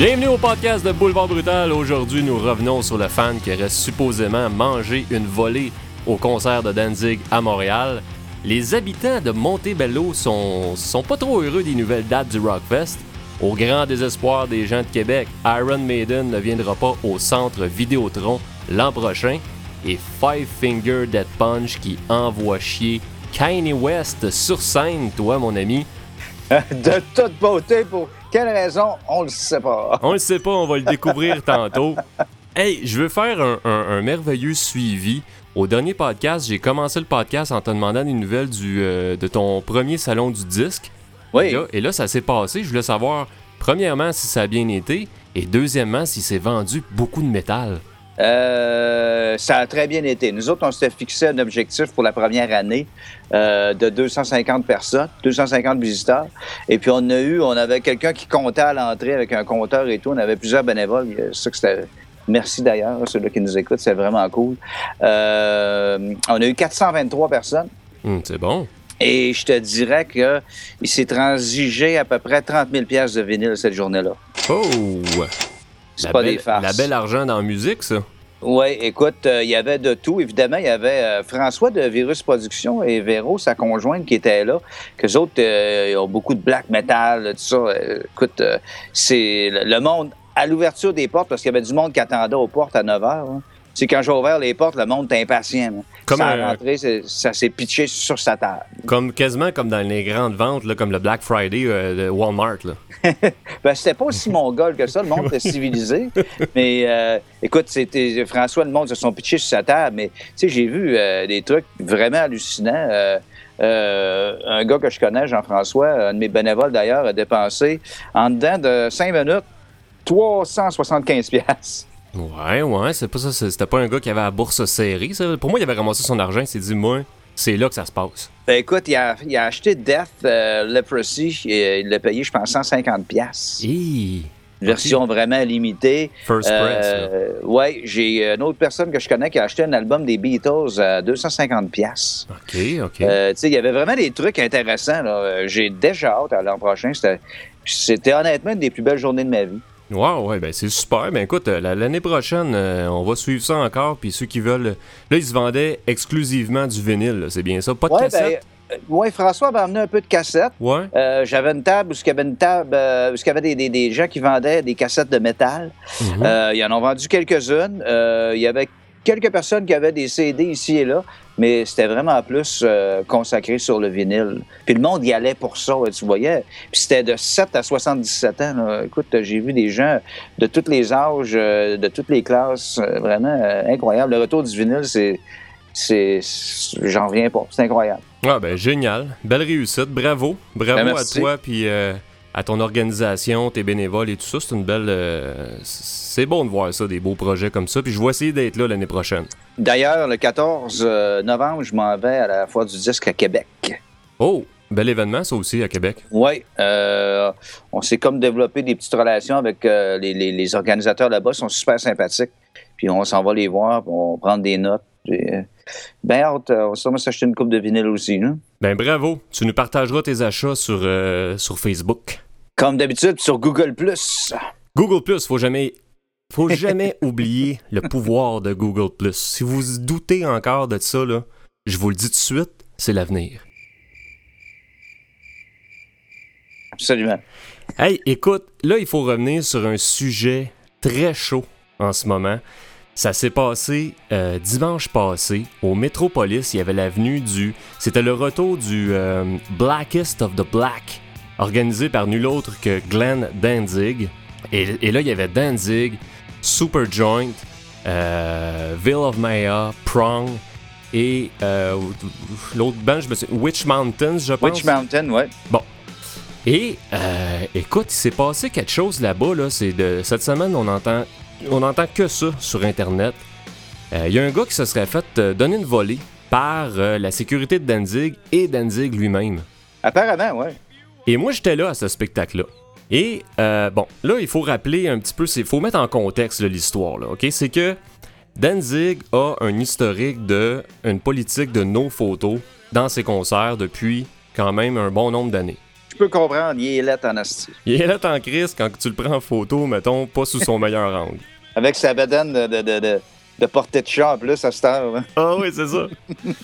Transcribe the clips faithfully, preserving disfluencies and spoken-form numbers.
Bienvenue au podcast de Boulevard Brutal. Aujourd'hui, nous revenons sur le fan qui aurait supposément mangé une volée au concert de Danzig à Montréal. Les habitants de Montebello sont, sont pas trop heureux des nouvelles dates du Rockfest. Au grand désespoir des gens de Québec, Iron Maiden ne viendra pas au centre Vidéotron l'an prochain. Et Five Finger Death Punch qui envoie chier Kanye West sur scène, toi mon ami. De toute beauté, pour quelle raison, on le sait pas. On le sait pas, on va le découvrir tantôt. Hey, je veux faire un, un, un merveilleux suivi. Au dernier podcast, j'ai commencé le podcast en te demandant des nouvelles du, euh, de ton premier salon du disque. Oui. Et là, et là, ça s'est passé. Je voulais savoir, premièrement, si ça a bien été, et deuxièmement, si c'est vendu beaucoup de métal. Euh, ça a très bien été. Nous autres, on s'était fixé un objectif pour la première année euh, de deux cent cinquante personnes, deux cent cinquante visiteurs. Et puis, on a eu, on avait quelqu'un qui comptait à l'entrée avec un compteur et tout. On avait plusieurs bénévoles. C'est ça que c'était... Merci d'ailleurs, ceux-là qui nous écoutent, c'est vraiment cool. Euh, on a eu quatre cent vingt-trois personnes. Mmh, c'est bon. Et je te dirais qu'il s'est transigé à peu près trente mille piastres de vinyle cette journée-là. Oh! C'est la pas belle, des farces. La belle argent dans la musique, ça. Oui, écoute, il euh, y avait de tout. Évidemment, il y avait euh, François de Virus Productions et Véro, sa conjointe, qui était là. Qu'eux autres, euh, ils ont beaucoup de black metal, tout ça. Euh, écoute, euh, c'est le, le monde à l'ouverture des portes, parce qu'il y avait du monde qui attendait aux portes à neuf heures. Hein. Tu sais, quand j'ai ouvert les portes, le monde était impatient. Hein. Comme Sans un... rentrer, ça s'est pitché sur sa table. Comme, quasiment comme dans les grandes ventes, là, comme le Black Friday euh, de Walmart. Là. Ben, c'était pas aussi mongol que ça, le monde était civilisé. Mais euh, écoute, c'était François, le monde se sont pitchés sur sa table. Mais tu sais, j'ai vu euh, des trucs vraiment hallucinants. Euh, euh, un gars que je connais, Jean-François, un de mes bénévoles d'ailleurs, a dépensé en dedans de cinq minutes trois cent soixante-quinze piastres. Ouais, ouais, c'est pas ça. C'était pas un gars qui avait la bourse serrée, ça. Pour moi, il avait ramassé son argent, il s'est dit, moi, c'est là que ça se passe. Ben écoute, il a, il a acheté Death euh, Leprosy, et il l'a payé, je pense, cent cinquante piastres. Hi. Version okay. Vraiment limitée. First press. Euh, oui, j'ai une autre personne que je connais qui a acheté un album des Beatles à deux cent cinquante piastres. OK, OK. Euh, tu sais, il y avait vraiment des trucs intéressants. Là. J'ai déjà hâte à l'an prochain. C'était, c'était honnêtement une des plus belles journées de ma vie. Wow, ouais, ben c'est super. Ben écoute, l'année prochaine, euh, on va suivre ça encore. Puis ceux qui veulent. Là, ils se vendaient exclusivement du vinyle, là, c'est bien ça? Pas de ouais, cassette? Ben, euh, oui, François avait amené un peu de cassettes. Ouais. Euh, j'avais une table où il y avait une table euh, où il y avait des, des, des gens qui vendaient des cassettes de métal. Mm-hmm. Euh, ils en ont vendu quelques-unes. Euh, il y avait quelques personnes qui avaient des C D ici et là, mais c'était vraiment plus euh, consacré sur le vinyle. Puis le monde y allait pour ça, tu voyais. Puis c'était de sept à soixante-dix-sept ans. Là. Écoute, j'ai vu des gens de tous les âges, euh, de toutes les classes, euh, vraiment euh, incroyable. Le retour du vinyle, c'est, c'est, c'est... j'en reviens pas. C'est incroyable. Ah ben génial. Belle réussite. Bravo. Bravo ben, à toi, puis euh, à ton organisation, tes bénévoles et tout ça. C'est une belle... Euh, c'est bon de voir ça, des beaux projets comme ça. Puis je vais essayer d'être là l'année prochaine. D'ailleurs, le quatorze novembre, je m'en vais à la Foire du disque à Québec. Oh, bel événement, ça aussi, à Québec. Oui. Euh, on s'est comme développé des petites relations avec euh, les, les, les organisateurs là-bas. Ils sont super sympathiques. Puis on s'en va les voir, on va prendre des notes. Puis, euh, ben hâte, on va sûrement s'acheter une coupe de vinyle aussi. Là. Ben bravo. Tu nous partageras tes achats sur, euh, sur Facebook. Comme d'habitude, sur Google plus. Google plus, faut jamais... Faut jamais oublier le pouvoir de Google plus. Si vous doutez encore de ça, là, je vous le dis tout de suite, c'est l'avenir. Absolument. Hey, écoute, là, il faut revenir sur un sujet très chaud en ce moment. Ça s'est passé euh, dimanche passé au Métropolis. Il y avait l'avenue du... C'était le retour du euh, Blackest of the Black, organisé par nul autre que Glenn Danzig. Et, et là, il y avait Danzig, Superjoint, euh, Veil of Maya, Prong et euh, l'autre band, je me suis... Witch Mountains, je pense. Witch Mountain, ouais. Bon. Et euh, écoute, il s'est passé quelque chose là-bas. Là, c'est de cette semaine, on entend, on entend que ça sur Internet. Il euh, y a un gars qui se serait fait euh, donner une volée par euh, la sécurité de Danzig et Danzig lui-même. Apparemment, ouais. Et moi, j'étais là à ce spectacle-là. Et, euh, bon, là, il faut rappeler un petit peu, il faut mettre en contexte là, l'histoire, là, OK? C'est que Danzig a un historique de, une politique de no photo dans ses concerts depuis quand même un bon nombre d'années. Je peux comprendre, il est laid en asti. Il est là en crise quand tu le prends en photo, mettons, pas sous son meilleur angle. Avec sa bedaine de, de, de, de, de portée de chat en plus à cette heure. Hein. Ah oui, c'est ça.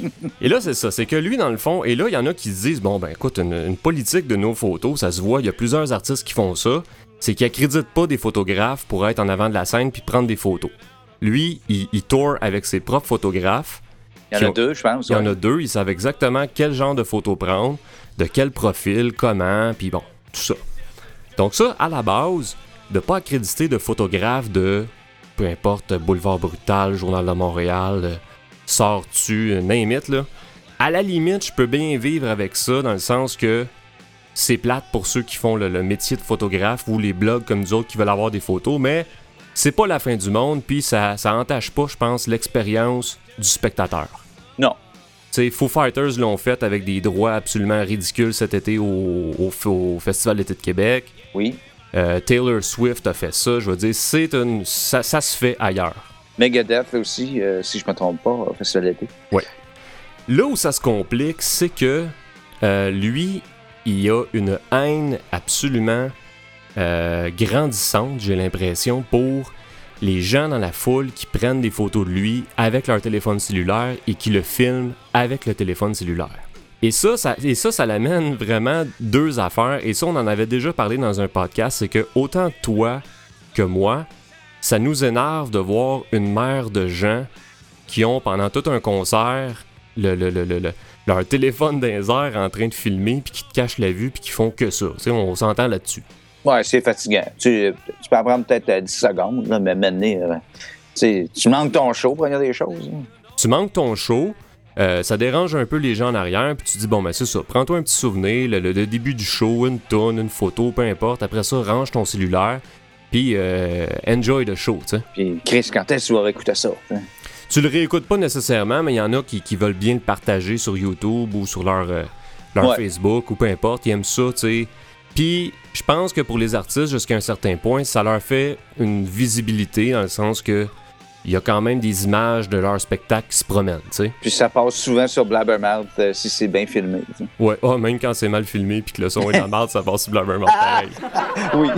Et là, c'est ça. C'est que lui, dans le fond, et là, il y en a qui se disent, bon, ben écoute, une, une politique de nos photos, ça se voit, il y a plusieurs artistes qui font ça, c'est qu'ils accréditent pas des photographes pour être en avant de la scène puis prendre des photos. Lui, il, il tourne avec ses propres photographes. Il y en a ont, deux, je pense. Il y ouais. en a deux. Ils savent exactement quel genre de photos prendre, de quel profil, comment, puis bon, tout ça. Donc ça, à la base, de pas accréditer de photographes de, peu importe, Boulevard Brutal, Journal de Montréal, euh, Sors-tu, euh, name it, là. À la limite, je peux bien vivre avec ça, dans le sens que c'est plate pour ceux qui font le, le métier de photographe ou les blogs comme nous autres qui veulent avoir des photos, mais c'est pas la fin du monde, puis ça, ça entache pas, je pense, l'expérience du spectateur. Non. Tu sais, Foo Fighters l'ont fait avec des droits absolument ridicules cet été au, au, au Festival d'été de Québec. Oui. Euh, Taylor Swift a fait ça. Je veux dire, c'est une, ça, ça se fait ailleurs. Megadeth aussi, euh, si je me trompe pas, au Festival d'été. Oui. Là où ça se complique, c'est que euh, lui, il a une haine absolument euh, grandissante, j'ai l'impression, pour les gens dans la foule qui prennent des photos de lui avec leur téléphone cellulaire et qui le filment avec le téléphone cellulaire. Et ça, ça, et ça, ça l'amène vraiment deux affaires. Et ça, on en avait déjà parlé dans un podcast, c'est que autant toi que moi, ça nous énerve de voir une mer de gens qui ont, pendant tout un concert, le, le, le, le, le, leur téléphone dans les airs en train de filmer, puis qui te cachent la vue, puis qui font que ça. T'sais, on s'entend là-dessus. Ouais, c'est fatigant. Tu, tu peux en prendre peut-être dix secondes, là, mais maintenant, euh, tu manques ton show pour regarder des choses. Hein. Tu manques ton show, euh, ça dérange un peu les gens en arrière, puis tu dis, bon, ben c'est ça, prends-toi un petit souvenir, le, le, le début du show, une tonne, une photo, peu importe. Après ça, range ton cellulaire, puis euh, enjoy the show, tu sais. Puis Chris, quand est-ce que tu vas réécouter ça? Hein? Tu le réécoutes pas nécessairement, mais il y en a qui, qui veulent bien le partager sur YouTube ou sur leur, euh, leur ouais. Facebook ou peu importe, ils aiment ça, tu sais. Puis, je pense que pour les artistes, jusqu'à un certain point, ça leur fait une visibilité dans le sens que il y a quand même des images de leur spectacle qui se promènent, tu sais. Puis ça passe souvent sur Blabbermouth euh, si c'est bien filmé. T'sais. Ouais, oh, même quand c'est mal filmé puis que le son est dans la merde, ça passe sur Blabbermouth pareil. Oui.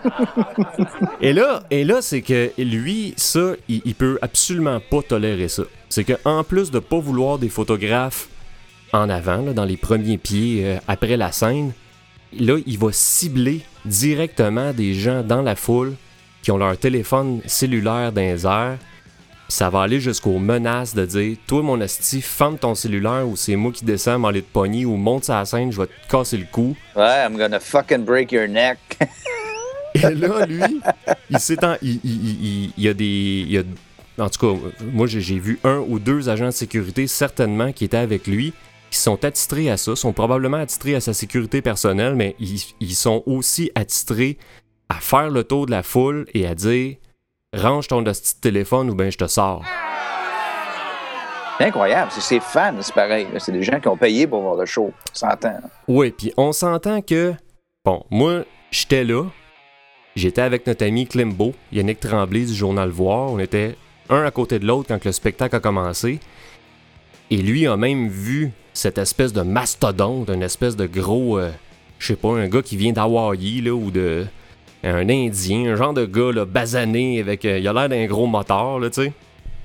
et là, et là c'est que lui, ça, il, il peut absolument pas tolérer ça. C'est qu'en plus de pas vouloir des photographes en avant, là, dans les premiers pieds euh, après la scène, là, il va cibler directement des gens dans la foule qui ont leur téléphone cellulaire dans les airs. Ça va aller jusqu'aux menaces de dire « Toi, mon esti, ferme ton cellulaire ou c'est moi qui descends, m'aller te pogner ou monte sur la scène, je vais te casser le cou. » Ouais, I'm gonna fucking break your neck. Et là, lui, il s'étend... Il, il, il, il y a des... Il y a, en tout cas, moi, j'ai, j'ai vu un ou deux agents de sécurité, certainement, qui étaient avec lui, qui sont attitrés à ça, sont probablement attitrés à sa sécurité personnelle, mais ils, ils sont aussi attitrés à faire le tour de la foule et à dire « Range ton petit téléphone ou bien je te sors. » C'est incroyable, c'est ses fans, c'est pareil. C'est des gens qui ont payé pour voir le show, on s'entend. Oui, puis on s'entend que, bon, moi, j'étais là, j'étais avec notre ami Klimbo, Yannick Tremblay du Journal Voir, on était un à côté de l'autre quand le spectacle a commencé, et lui a même vu cette espèce de mastodonte, une espèce de gros, euh, je sais pas, un gars qui vient d'Hawaï, là, ou de... un Indien, un genre de gars, là, basané, avec... Euh, il a l'air d'un gros moteur, là, tu sais.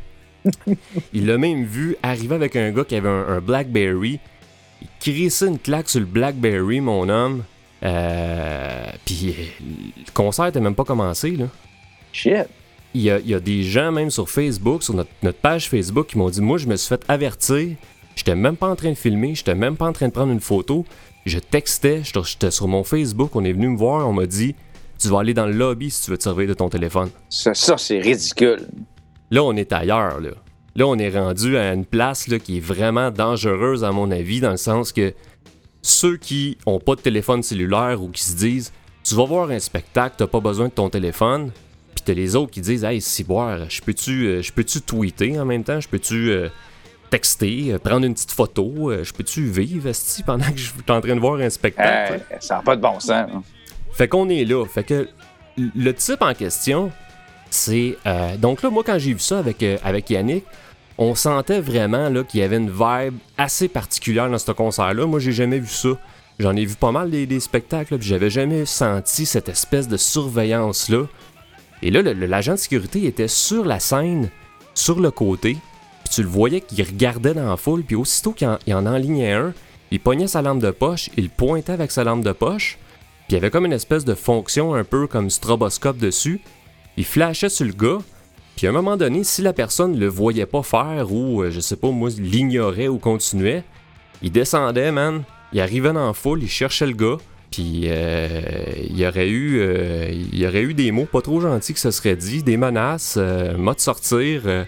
Il l'a même vu arriver avec un gars qui avait un, un Blackberry. Il crissait une claque sur le Blackberry, mon homme. Euh, Puis le concert n'était même pas commencé, là. Shit. Il y, a, il y a des gens, même sur Facebook, sur notre, notre page Facebook, qui m'ont dit « Moi, je me suis fait avertir. J'étais même pas en train de filmer. J'étais même pas en train de prendre une photo. Je textais. J'étais sur mon Facebook. On est venu me voir. On m'a dit « Tu vas aller dans le lobby si tu veux te servir de ton téléphone. » Ça, ça c'est ridicule. Là, on est ailleurs, là. Là, on est rendu à une place là, qui est vraiment dangereuse, à mon avis, dans le sens que ceux qui ont pas de téléphone cellulaire ou qui se disent « Tu vas voir un spectacle, t'as pas besoin de ton téléphone. » Puis t'as les autres qui disent « Hey, si boire, je peux-tu, euh, je peux-tu tweeter en même temps? Je peux-tu euh, texter, euh, prendre une petite photo? Euh, je peux-tu vivre, esti, pendant que je suis en train de voir un spectacle? » Hey, ça n'a pas de bon sens. Hein? Fait qu'on est là. Fait que le type en question... C'est euh, donc là, moi, quand j'ai vu ça avec, euh, avec Yannick, on sentait vraiment là, qu'il y avait une vibe assez particulière dans ce concert-là. Moi, j'ai jamais vu ça. j'en ai vu pas mal des, des spectacles, puis j'avais jamais senti cette espèce de surveillance-là. Et là, le, le, l'agent de sécurité était sur la scène, sur le côté, puis tu le voyais qu'il regardait dans la foule, puis aussitôt qu'il en, il en enlignait un, il pognait sa lampe de poche, il pointait avec sa lampe de poche, puis il y avait comme une espèce de fonction un peu comme stroboscope dessus. Il flashait sur le gars, puis à un moment donné, si la personne le voyait pas faire ou, euh, je sais pas, moi, l'ignorait ou continuait, il descendait, man, il arrivait dans la foule, il cherchait le gars, puis euh, il y aurait eu euh, il y aurait eu des mots pas trop gentils que se serait dit, des menaces, euh, mode sortir, euh,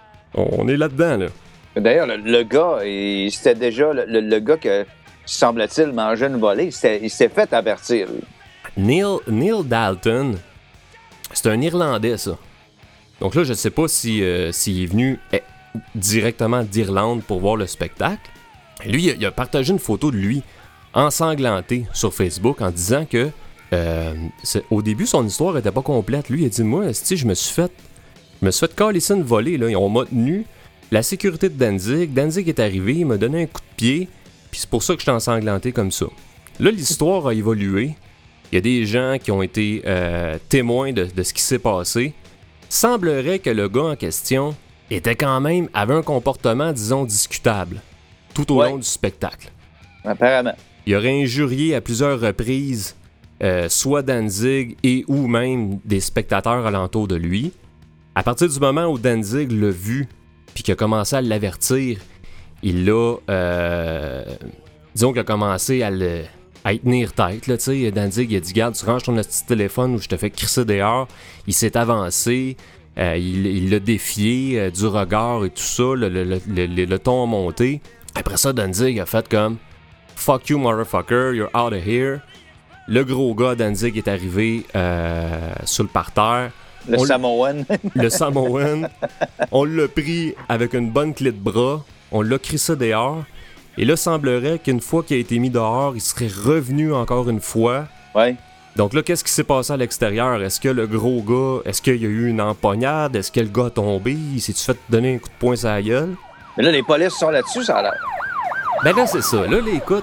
on est là-dedans, là. D'ailleurs, le, le gars, il, c'était déjà le, le, le gars que, semble-t-il, mangeait une volée, il s'était, il s'était fait avertir. Neil, Neil Dalton, c'est un Irlandais, ça. Donc là, je sais pas si, euh, s'il est venu eh, directement d'Irlande pour voir le spectacle. Lui, il a, il a partagé une photo de lui ensanglanté sur Facebook en disant que euh, au début, son histoire était pas complète. Lui, il a dit, moi, je me suis fait je me suis fait calisser une volée. Là. On m'a tenu la sécurité de Danzig. Danzig est arrivé, il m'a donné un coup de pied, puis c'est pour ça que je t'ai ensanglanté comme ça. Là, l'histoire a évolué. Il y a des gens qui ont été euh, témoins de, de ce qui s'est passé. Semblerait que le gars en question était quand même, avait un comportement, disons, discutable tout au ouais. long du spectacle. Apparemment. Il aurait injurié à plusieurs reprises euh, soit Danzig et ou même des spectateurs alentour de lui. À partir du moment où Danzig l'a vu puis qu'il a commencé à l'avertir, il l'a... Euh, disons qu'il a commencé à le... à y tenir tête, là, tu sais. Danzig, il a dit, garde, tu ranges ton petit téléphone ou je te fais crisser dehors. Il s'est avancé, euh, il, il l'a défié euh, du regard et tout ça, le, le, le, le, le ton a monté. Après ça, Danzig a fait comme, fuck you, motherfucker, you're out of here. Le gros gars, Danzig, est arrivé euh, sur le parterre. Le On Samoan. Le Samoan. On l'a pris avec une bonne clé de bras, on l'a crissé dehors. Et là, semblerait qu'une fois qu'il a été mis dehors, il serait revenu encore une fois. Ouais. Donc là, qu'est-ce qui s'est passé à l'extérieur? Est-ce que le gros gars, est-ce qu'il y a eu une empoignade? Est-ce que le gars a tombé? Il s'est-tu fait donner un coup de poing sur la gueule? Mais là, les polices sont là-dessus, ça a l'air. Ben là, c'est ça. Là, là, écoute,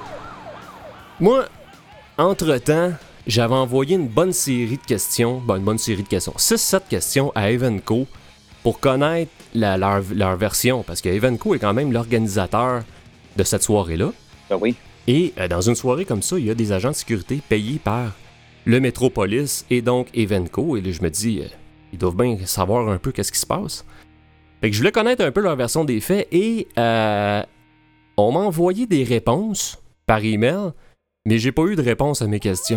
moi, entre-temps, j'avais envoyé une bonne série de questions, ben une bonne série de questions, six sept questions à Evenco pour connaître la, leur, leur version, parce que Evenco est quand même l'organisateur de cette soirée-là. Ben oui. Et euh, dans une soirée comme ça, il y a des agents de sécurité payés par le Métropolis et donc Evenco. Et là, je me dis, euh, ils doivent bien savoir un peu qu'est-ce qui se passe. Fait que je voulais connaître un peu leur version des faits et euh, on m'a envoyé des réponses par email, mais j'ai pas eu de réponse à mes questions.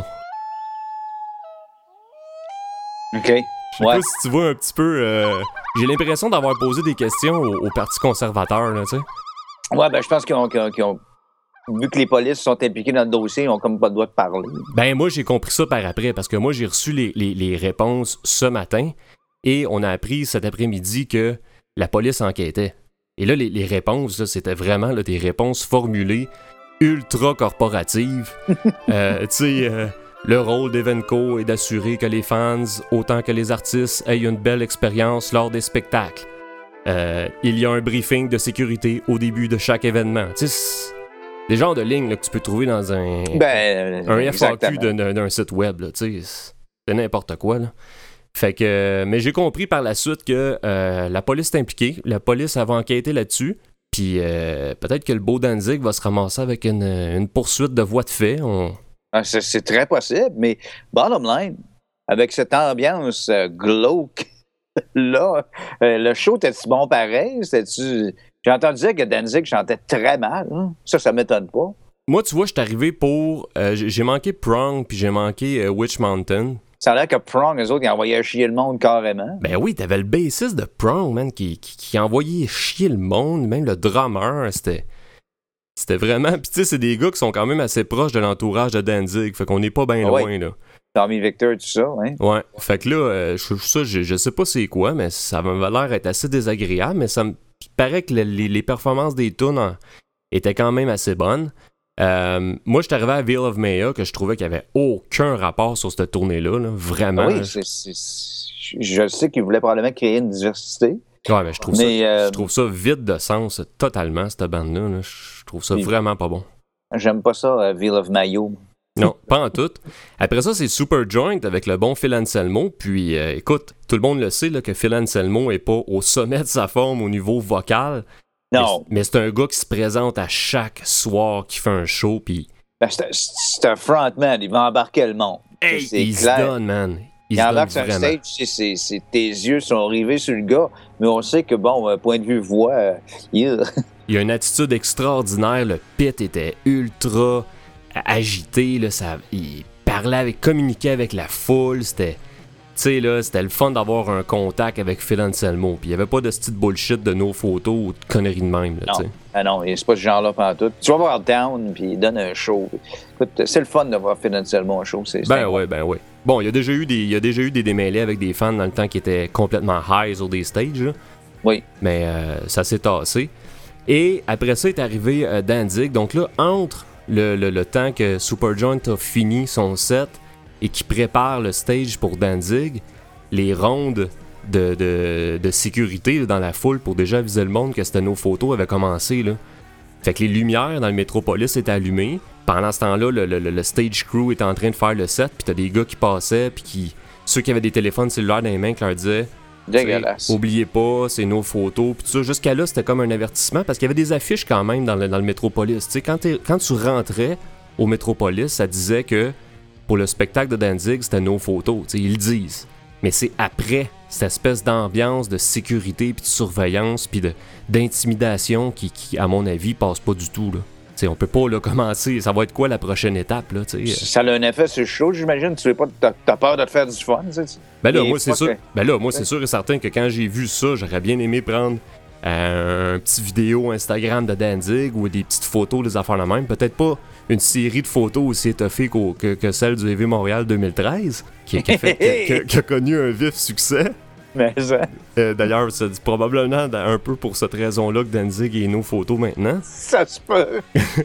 OK. Je sais ouais. pas si tu vois un petit peu... Euh, j'ai l'impression d'avoir posé des questions au, au Parti conservateur, là, tu sais. Ouais, ben je pense qu'ils ont, qu'ils ont, qu'ils ont... Vu que les polices sont impliquées dans le dossier, ils ont comme pas le droit de parler. Ben moi, j'ai compris ça par après, parce que moi, j'ai reçu les, les, les réponses ce matin, et on a appris cet après-midi que la police enquêtait. Et là, les, les réponses, là, c'était vraiment là, des réponses formulées ultra corporatives. euh, tu sais, euh, le rôle d'Evenco est d'assurer que les fans, autant que les artistes, aient une belle expérience lors des spectacles. Euh, il y a un briefing de sécurité au début de chaque événement. Tu sais, des genres de lignes là, que tu peux trouver dans un, ben, un F A Q d'un, d'un site web. Là, tu sais, c'est n'importe quoi. Là. Fait que, mais j'ai compris par la suite que euh, la police est impliquée. La police va enquêter là-dessus. Puis euh, peut-être que le beau Danzig va se ramasser avec une, une poursuite de voies de fait. On... Ah, c'est, c'est très possible, mais bottom line, avec cette ambiance euh, glauque, là, euh, le show était-tu bon pareil? C'était-tu... J'ai entendu dire que Danzig chantait très mal. Hein? Ça, ça m'étonne pas. Moi, tu vois, je suis arrivé pour... Euh, j'ai manqué Prong, puis j'ai manqué euh, Witch Mountain. Ça a l'air que Prong, eux autres, ils envoyaient chier le monde carrément. Ben oui, t'avais le bassiste de Prong, man, qui, qui, qui envoyait chier le monde. Même le drummer, c'était... C'était vraiment... Puis tu sais, c'est des gars qui sont quand même assez proches de l'entourage de Danzig. Fait qu'on n'est pas bien loin, ouais. là. Tommy Victor, tout ça, hein? Ouais. Fait que là, euh, je, ça, je, je sais pas c'est quoi, mais ça m'avait l'air être assez désagréable. Mais ça me paraît que le, les, les performances des tunes en, étaient quand même assez bonnes. Euh, moi, je suis arrivé à Veil of Maya, que je trouvais qu'il n'y avait aucun rapport sur cette tournée-là. Là, vraiment. Ah oui, c'est, c'est, c'est, je sais qu'ils voulaient probablement créer une diversité. Ouais, mais je trouve, mais, ça, euh... je trouve ça vide de sens totalement, cette bande-là. Là. Je trouve ça puis, vraiment pas bon. J'aime pas ça, euh, Veil of Mayo. Non, pas en tout. Après ça, c'est Superjoint avec le bon Phil Anselmo. Puis, euh, écoute, tout le monde le sait là, que Phil Anselmo est pas au sommet de sa forme au niveau vocal. Non. Mais, mais c'est un gars qui se présente à chaque soir, qui fait un show. Puis, ben, c'est, un, c'est un frontman, il va embarquer le monde. Hey, c'est il clair. se donne, man. Il, il se embarque donne sur un vraiment. stage, c'est, c'est, tes yeux sont rivés sur le gars, mais on sait que, bon, euh, point de vue voix, euh, il... il a une attitude extraordinaire. Le pit était ultra agité, là, ça, il parlait avec, communiquait avec la foule, c'était, tu sais, là, c'était le fun d'avoir un contact avec Phil Anselmo, puis il n'y avait pas de style bullshit de nos photos ou de conneries de même, là, tu sais. Ah non, c'est pas ce genre-là pantoute. Tu vas voir Down, puis il donne un show. Écoute, c'est le fun de voir Phil Anselmo en show, c'est Ben ouais, ben ouais. Bon, il y a déjà eu des, il y a déjà eu des démêlés avec des fans dans le temps qui étaient complètement high sur des stages, là. Oui. Mais euh, ça s'est tassé. Et après ça est arrivé euh, Danzig, donc là, entre Le, le, le temps que Superjoint a fini son set et qu'il prépare le stage pour Danzig, les rondes de, de, de sécurité là, dans la foule pour déjà aviser le monde que c'était nos photos avaient commencé. Là. Fait que les lumières dans le Métropolis étaient allumées. Pendant ce temps-là, le, le, le stage crew était en train de faire le set, puis t'as des gars qui passaient, puis qui, ceux qui avaient des téléphones cellulaires dans les mains qui leur disaient dégueulasse. Oubliez pas, c'est nos photos. Puis tout ça, jusqu'à là, c'était comme un avertissement parce qu'il y avait des affiches quand même dans le, dans le Métropolis. T'sais, quand, quand tu rentrais au Métropolis, ça disait que pour le spectacle de Danzig, c'était nos photos. T'sais, ils le disent. Mais c'est après cette espèce d'ambiance de sécurité, puis de surveillance, puis de, d'intimidation qui, qui, à mon avis, passe pas du tout. Là. T'sais, on peut pas là, commencer. Ça va être quoi la prochaine étape? Là, t'sais? Ça a un effet sur le show, j'imagine. Tu veux pas, t'as, t'as peur de te faire du fun. T'sais. Ben là, moi, c'est sûr, que... ben là, moi, c'est sûr et certain que quand j'ai vu ça, j'aurais bien aimé prendre euh, un petit vidéo Instagram de Danzig ou des petites photos, des affaires la même. Peut-être pas une série de photos aussi étoffées que, que celle du E V Montréal deux mille treize, qui, qui, a fait, qui, qui, qui a connu un vif succès. Mais ça... euh, d'ailleurs, c'est probablement un peu pour cette raison-là que Danzig est nos photos maintenant. Ça se peut.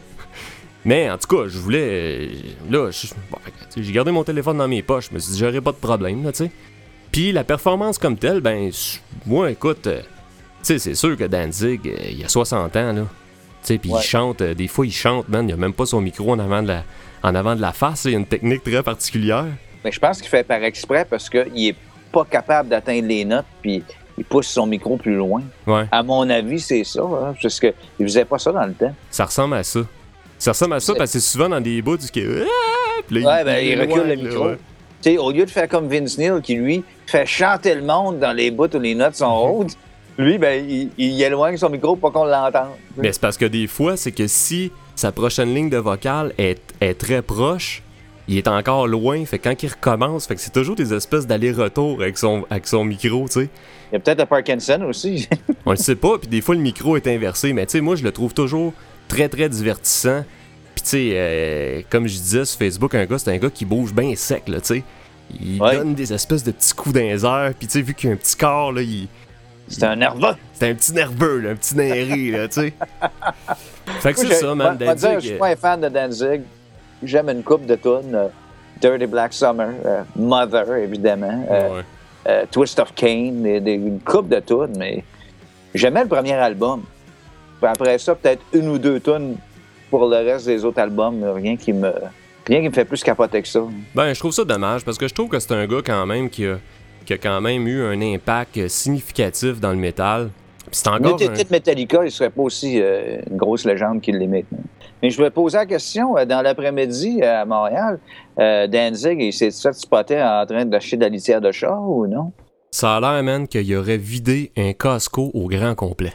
Mais en tout cas, je voulais. Euh, là, je, bon, j'ai gardé mon téléphone dans mes poches. Je me suis dit, j'aurais pas de problème, là, tu sais. Puis la performance comme telle, ben, moi, écoute, euh, tu sais, c'est sûr que Danzig, euh, il a soixante ans, là. Tu sais, puis ouais. il chante, euh, des fois, il chante, man, il a même pas son micro en avant de la, en avant de la face. Il y a une technique très particulière. Mais je pense qu'il fait par exprès parce qu'il est pas capable d'atteindre les notes, puis il pousse son micro plus loin. Ouais. À mon avis, c'est ça, hein, parce qu'il faisait pas ça dans le temps. Ça ressemble à ça. Ça ressemble à ça parce que c'est souvent dans des bouts du qui. Ouais, ben, il recule le micro. Ouais. Tu sais, au lieu de faire comme Vince Neil, qui lui fait chanter le monde dans les bouts où les notes sont hautes, lui, ben, il, il éloigne son micro pour qu'on l'entende. Mais c'est parce que des fois, c'est que si sa prochaine ligne de vocale est, est très proche, il est encore loin, fait que quand il recommence, fait que c'est toujours des espèces d'aller-retour avec son, avec son micro, tu sais. Il y a peut-être un Parkinson aussi. On le sait pas, puis des fois le micro est inversé, mais tu sais, moi je le trouve toujours très très divertissant. Puis tu sais, euh, comme je disais sur Facebook, un gars, c'est un gars qui bouge bien sec, là, tu sais. Il ouais. donne des espèces de petits coups dans les airs, puis tu sais, vu qu'il a un petit corps, là, il... C'est un nerveux. C'est un petit nerveux, là, un petit néré, là, tu sais. Fait que c'est ça, man, Danzig. Je suis pas un fan de Danzig. J'aime une coupe de tunes. Euh, Dirty Black Summer, euh, Mother, évidemment. Euh, ouais. euh, Twist of Cain, des, des, une coupe de tunes, mais j'aimais le premier album. Après ça, peut-être une ou deux tunes pour le reste des autres albums. Rien qui me, rien qui me fait plus capoter que ça. Ben, je trouve ça dommage parce que je trouve que c'est un gars quand même qui a, qui a quand même eu un impact significatif dans le métal. C'est encore un... de Metallica, il ne serait pas aussi euh, une grosse légende qu'il l'est maintenant. Mais je vais poser la question, euh, dans l'après-midi à Montréal, euh, Danzig, il s'est fait spotter en train d'acheter de la litière de chat ou non? Ça a l'air, man, qu'il aurait vidé un Costco au grand complet.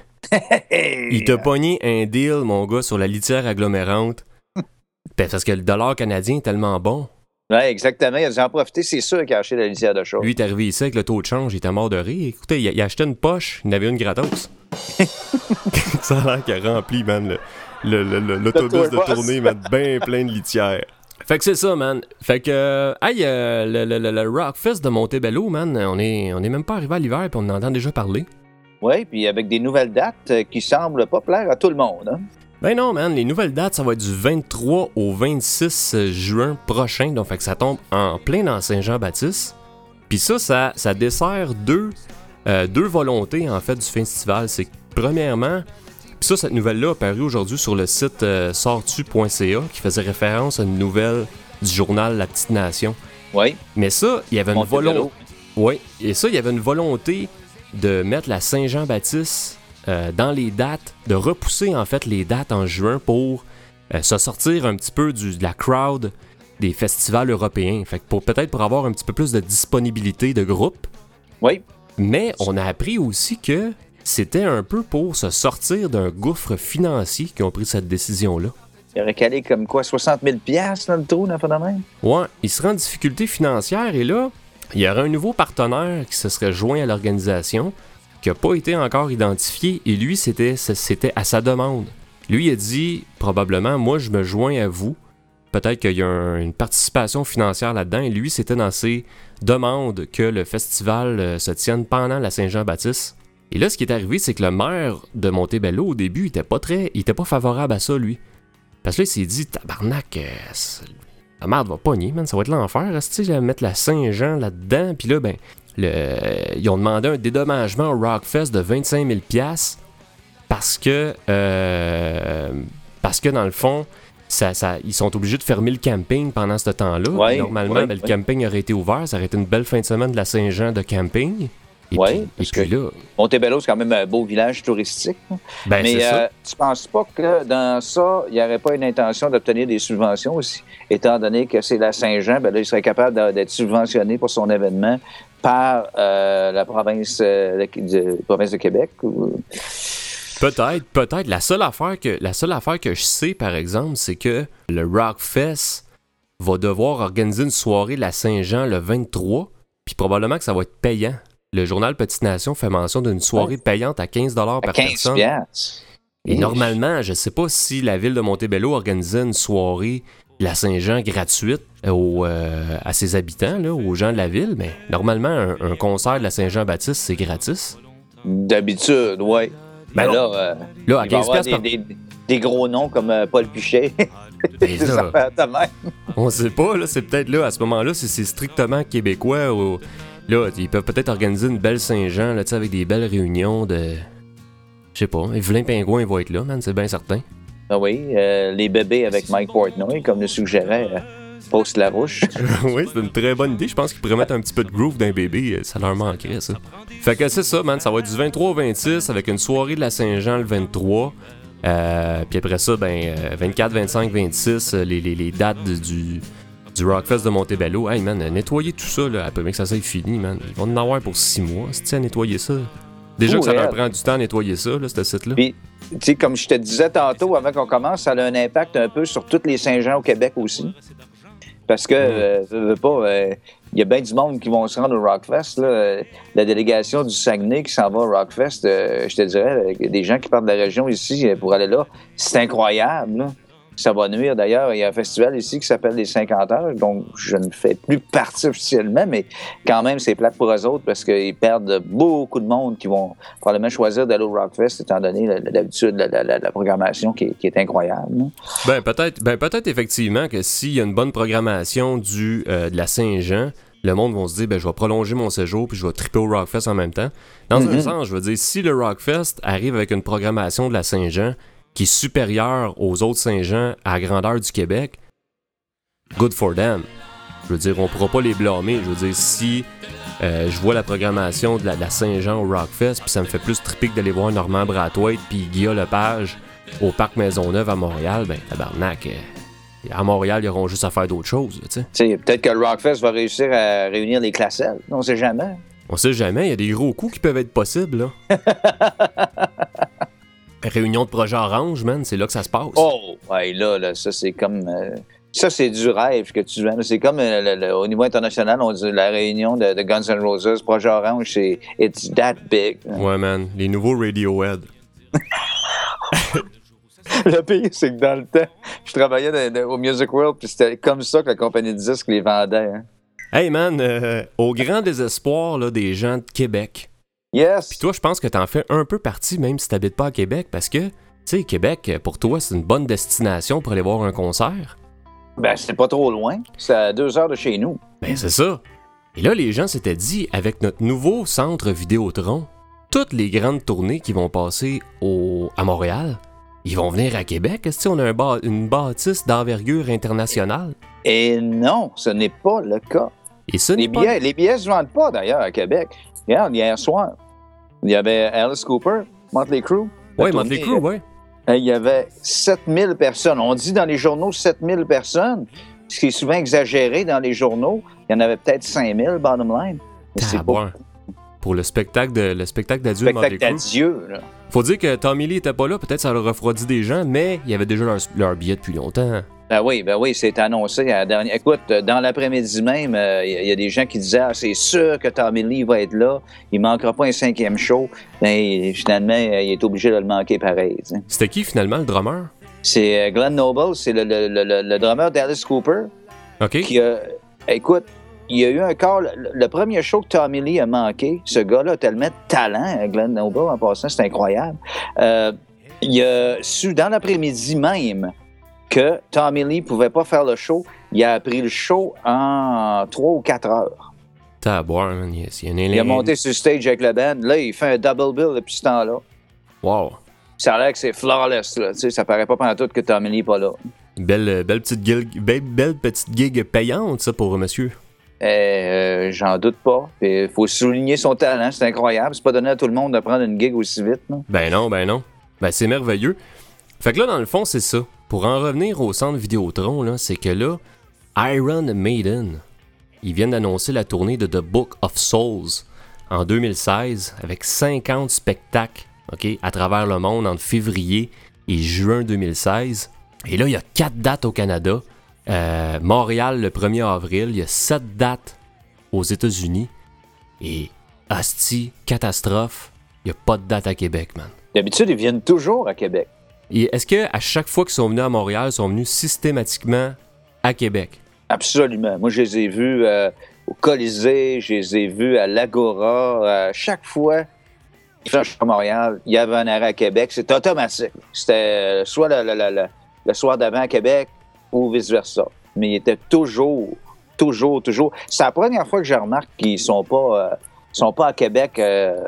Il t'a pogné un deal, mon gars, sur la litière agglomérante. Parce que le dollar canadien est tellement bon. Oui, exactement. Il a dû en profiter, c'est sûr qu'il a acheté de la litière de chat. Lui, il est arrivé ici avec le taux de change, il était mort de rire. Écoutez, il a, il a acheté une poche, il en avait une gratos. Ça a l'air qu'il a rempli, man, le... Le, le, le, l'autobus de tournée, man, bien plein de litières. Fait que c'est ça, man. Fait que, euh, hey, euh, le, le, le, le Rockfest de Montebello, man, on est, on est même pas arrivé à l'hiver, puis on en entend déjà parler. Oui, puis avec des nouvelles dates euh, qui semblent pas plaire à tout le monde, hein? Ben non, man, les nouvelles dates, ça va être du vingt-trois au vingt-six juin prochain, donc fait que ça tombe en plein dans Saint-Jean-Baptiste. Puis ça, ça, ça dessert deux, euh, deux volontés, en fait, du festival. C'est que, premièrement, Puis ça, cette nouvelle-là a paru aujourd'hui sur le site euh, sortu point c a qui faisait référence à une nouvelle du journal La Petite Nation. Oui. Mais ça, il y avait une Montebello. volonté. Oui, et ça, il y avait une volonté de mettre la Saint-Jean-Baptiste euh, dans les dates, de repousser en fait les dates en juin pour euh, se sortir un petit peu du, de la crowd des festivals européens. Fait que pour peut-être pour avoir un petit peu plus de disponibilité de groupe. Oui. Mais on a appris aussi que c'était un peu pour se sortir d'un gouffre financier qu'ils ont pris cette décision-là. Il aurait calé comme quoi, soixante mille dollars dans le trou, dans le même. Ouais, il serait en difficulté financière et là, il y aurait un nouveau partenaire qui se serait joint à l'organisation, qui n'a pas été encore identifié et lui, c'était, c'était à sa demande. Lui, il a dit, probablement, moi, je me joins à vous. Peut-être qu'il y a un, une participation financière là-dedans. Et lui, c'était dans ses demandes que le festival euh, se tienne pendant la Saint-Jean-Baptiste. Et là, ce qui est arrivé, c'est que le maire de Montebello, au début, il était pas très, il était pas favorable à ça, lui. Parce que là, il s'est dit, tabarnak, euh, la merde va pogner, man, ça va être l'enfer. Tu sais, mettre la Saint-Jean là-dedans. Puis là, ben, le, euh, ils ont demandé un dédommagement au Rockfest de vingt-cinq mille dollars parce que, euh, parce que dans le fond, Ça, ça, ils sont obligés de fermer le camping pendant ce temps-là. Ouais, Normalement, ouais, ben, le ouais. camping aurait été ouvert. Ça aurait été une belle fin de semaine de la Saint-Jean de camping. Et Ouais, puis, et parce puis que là, Montebello, c'est quand même un beau village touristique. ben, Mais c'est ça. euh, tu penses pas que dans ça, il n'y aurait pas une intention d'obtenir des subventions aussi? Étant donné que c'est la Saint-Jean, ben là, il serait capable de- d'être subventionné pour son événement par euh, la province, euh, de, de- province de Québec. Ou... Peut-être, peut-être. La seule affaire que, la seule affaire que je sais, par exemple, c'est que le Rockfest va devoir organiser une soirée de la Saint-Jean le vingt-trois, puis probablement que ça va être payant. Le journal Petite Nation fait mention d'une soirée Ouais. payante à quinze dollars À par quinze personne. piastres. Et normalement, je sais pas si la ville de Montebello organisait une soirée de la Saint-Jean gratuite aux, euh, à ses habitants, là, aux gens de la ville, mais normalement, un, un concert de la Saint-Jean-Baptiste, c'est gratis. D'habitude, oui. Ben Mais non. là, euh, Là, à il va y quinze avoir piastres des, par... des, des gros noms comme euh, Paul Pichet. Ben Des ça, affaires de même. on sait pas, là, c'est peut-être là, à ce moment-là, si c'est strictement québécois, ou... là, ils peuvent peut-être organiser une belle Saint-Jean, là, tu sais, avec des belles réunions de... Je sais pas, Evelyn Pingouin, il va être là, man, c'est bien certain. Ah oui, euh, les bébés avec Mike Portnoy, comme le suggérait euh, Post Larouche. Oui, c'est une très bonne idée. Je pense qu'ils pourraient mettre un petit peu de groove d'un bébé. Ça leur manquerait, ça. Fait que c'est ça, man. Ça va être du vingt-trois au vingt-six avec une soirée de la Saint-Jean le vingt-trois. Euh, puis après ça, ben, euh, vingt-quatre, vingt-cinq, vingt-six, euh, les, les, les dates de- du, du Rockfest de Montebello. Hey, man, nettoyer tout ça, là, après que ça soit fini, man. Ils vont en avoir pour six mois, si tu à nettoyer ça. Déjà Ouh, que ça leur raide. prend du temps à nettoyer ça, là, ce site-là. Puis, tu sais, comme je te disais tantôt, avant qu'on commence, ça a un impact un peu sur toutes les Saint-Jean au Québec aussi. Parce que, euh, veux, veux pas, euh, il y a bien du monde qui vont se rendre au Rockfest. Là. Euh, La délégation du Saguenay qui s'en va au Rockfest, euh, je te dirais, euh, des gens qui partent de la région ici euh, pour aller là, c'est incroyable. Là. Ça va nuire. D'ailleurs, il y a un festival ici qui s'appelle les cinquante heures, donc je ne fais plus partie officiellement, mais quand même, c'est plate pour eux autres parce qu'ils perdent beaucoup de monde qui vont probablement choisir d'aller au Rockfest, étant donné la- la- d'habitude la, la, la, la programmation qui est, qui est incroyable. Là. Ben peut-être, ben peut-être effectivement que s'il y a une bonne programmation du, euh, de la Saint-Jean, le monde va se dire, ben je vais prolonger mon séjour puis je vais triper au Rockfest en même temps. Dans un Mhm. sens, je veux dire, si le Rockfest arrive avec une programmation de la Saint-Jean qui est supérieure aux autres Saint-Jean à la grandeur du Québec, good for them. Je veux dire, on pourra pas les blâmer. Je veux dire, si euh, je vois la programmation de la, de la Saint-Jean au Rockfest puis ça me fait plus triper que d'aller voir Normand Brathwaite puis Guillaume Lepage au Parc Maisonneuve à Montréal, ben tabarnak, euh, à Montréal, ils auront juste à faire d'autres choses, tu sais. Tu sais, peut-être que le Rockfest va réussir à réunir les classes L. On sait jamais. On sait jamais, il y a des gros coups qui peuvent être possibles, là. Réunion de projet Orange, man, c'est là que ça se passe. Oh, ouais, là, là ça, c'est comme... euh, ça, c'est du rêve que tu vois. C'est comme euh, le- le- au niveau international, on dit la réunion de, de Guns N' Roses, Projet Orange, c'est it's that big. Ouais, man, les nouveaux Radiohead. Le pire, c'est que dans le temps, je travaillais de- de- au Music World, puis c'était comme ça que la compagnie de disques les vendait. Hein. Hey, man, euh, au grand désespoir là, des gens de Québec. Yes! Puis toi, je pense que t'en fais un peu partie, même si t'habites pas à Québec, parce que, tu sais, Québec, pour toi, c'est une bonne destination pour aller voir un concert. Ben, c'est pas trop loin. C'est à deux heures de chez nous. Ben, c'est ça. Et là, les gens s'étaient dit, avec notre nouveau centre Vidéotron, toutes les grandes tournées qui vont passer au, à Montréal, ils vont venir à Québec. Est-ce qu'on a un ba- une bâtisse d'envergure internationale? Et non, ce n'est pas le cas. Et ce Les n'est pas... billets, les billets ne se vendent pas, d'ailleurs, à Québec. Regarde, hier soir, il y avait Alice Cooper, Motley Crue. Oui, Motley Crue, oui. Il y avait sept mille personnes. On dit dans les journaux sept mille personnes, ce qui est souvent exagéré dans les journaux. Il y en avait peut-être cinq mille, bottom line. C'est pas... Pour le spectacle de le spectacle d'adieu de Motley Crue. d'adieu, là. Faut dire que Tommy Lee était pas là, peut-être ça leur refroidit des gens, mais il y avait déjà leur, leur billet depuis longtemps. Ben oui, ben oui, c'est annoncé à la dernière. Écoute, dans l'après-midi même, il euh, y, y a des gens qui disaient ah, c'est sûr que Tommy Lee va être là, il manquera pas un cinquième show. Ben, finalement, il est obligé de le manquer pareil. T'sais. C'était qui finalement le drummer? C'est Glenn Noble, c'est le, le, le, le drummer d'Alice Cooper. OK. Qui a, écoute, il y a eu un corps. Le, le premier show que Tommy Lee a manqué, ce gars-là a tellement de talent, Glenn Noble, en passant, c'est incroyable. Euh, il a su, dans l'après-midi même, que Tommy Lee pouvait pas faire le show. Il a appris le show en trois ou quatre heures. T'as à boire, man. Yes. Il, y a une... il a monté sur le stage avec la band. Là, il fait un double bill depuis ce temps-là. Wow. Ça a l'air que c'est flawless, là. Tu sais, ça paraît pas pendant tout que Tommy Lee n'est pas là. Belle, belle, petite gig, belle, belle petite gig payante, ça, pour monsieur. Euh, j'en doute pas. Il faut souligner son talent, c'est incroyable. C'est pas donné à tout le monde de prendre une gig aussi vite, non? Ben non, ben non. Ben c'est merveilleux. Fait que là, dans le fond, c'est ça. Pour en revenir au centre Vidéotron, là, c'est que là, Iron Maiden, ils viennent d'annoncer la tournée de The Book of Souls en deux mille seize avec cinquante spectacles, OK, à travers le monde entre février et juin deux mille seize. Et là, il y a quatre dates au Canada. Euh, Montréal le premier avril, il y a sept dates aux États-Unis. Et asti, catastrophe, il n'y a pas de date à Québec, man. D'habitude, ils viennent toujours à Québec. Et est-ce qu'à chaque fois qu'ils sont venus à Montréal, ils sont venus systématiquement à Québec? Absolument. Moi, je les ai vus euh, au Colisée, je les ai vus à l'Agora. Euh, chaque fois qu'ils sont à Montréal, il y avait un arrêt à Québec. C'était automatique. C'était soit le, le, le, le soir d'avant à Québec ou vice-versa. Mais il était toujours, toujours, toujours... C'est la première fois que je remarque qu'ils sont pas, euh, sont pas à Québec, euh,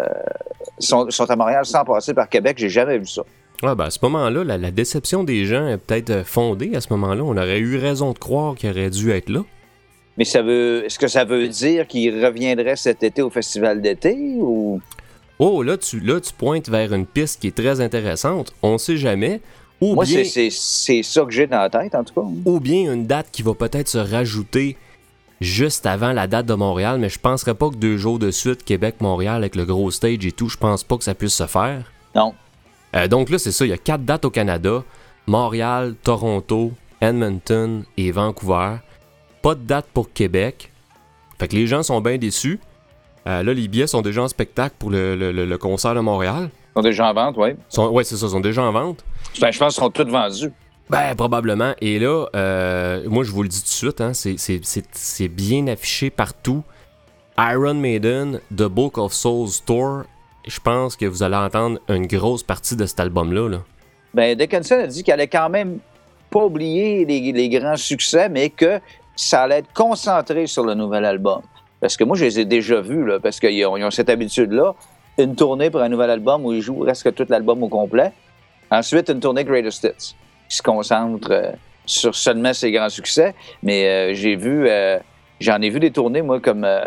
sont, sont à Montréal sans passer par Québec. J'ai jamais vu ça. Ouais, ben à ce moment-là, la, la déception des gens est peut-être fondée. À ce moment-là, on aurait eu raison de croire qu'il aurait dû être là. Mais ça veut, est-ce que ça veut dire qu'il reviendrait cet été au festival d'été ou... Oh, là tu, là, tu pointes vers une piste qui est très intéressante. On sait jamais. Ou Moi, bien, c'est, c'est, c'est ça que j'ai dans la tête, en tout cas. Ou bien une date qui va peut-être se rajouter juste avant la date de Montréal, mais je penserais pas que deux jours de suite, Québec-Montréal, avec le gros stage et tout, je pense pas que ça puisse se faire. Non. Euh, donc là, c'est ça, il y a quatre dates au Canada. Montréal, Toronto, Edmonton et Vancouver. Pas de date pour Québec. Fait que les gens sont bien déçus. Euh, là, les billets sont déjà en spectacle pour le, le, le concert de Montréal. Ils sont déjà en vente, oui. Oui, c'est ça, ils sont déjà en vente. Ben, je pense qu'ils sont tous vendus. Ben, probablement. Et là, euh, moi, je vous le dis tout de suite, hein, c'est, c'est, c'est, c'est bien affiché partout. Iron Maiden, The Book of Souls Tour. Je pense que vous allez entendre une grosse partie de cet album-là. Là. Ben, Dickinson a dit qu'elle allait quand même pas oublier les, les grands succès, mais que ça allait être concentré sur le nouvel album. Parce que moi, je les ai déjà vus, là, parce qu'ils ont, ils ont cette habitude-là. Une tournée pour un nouvel album où ils jouent presque tout l'album au complet. Ensuite, une tournée Greatest Hits qui se concentre euh, sur seulement ses grands succès. Mais euh, j'ai vu... Euh, J'en ai vu des tournées, moi, comme euh,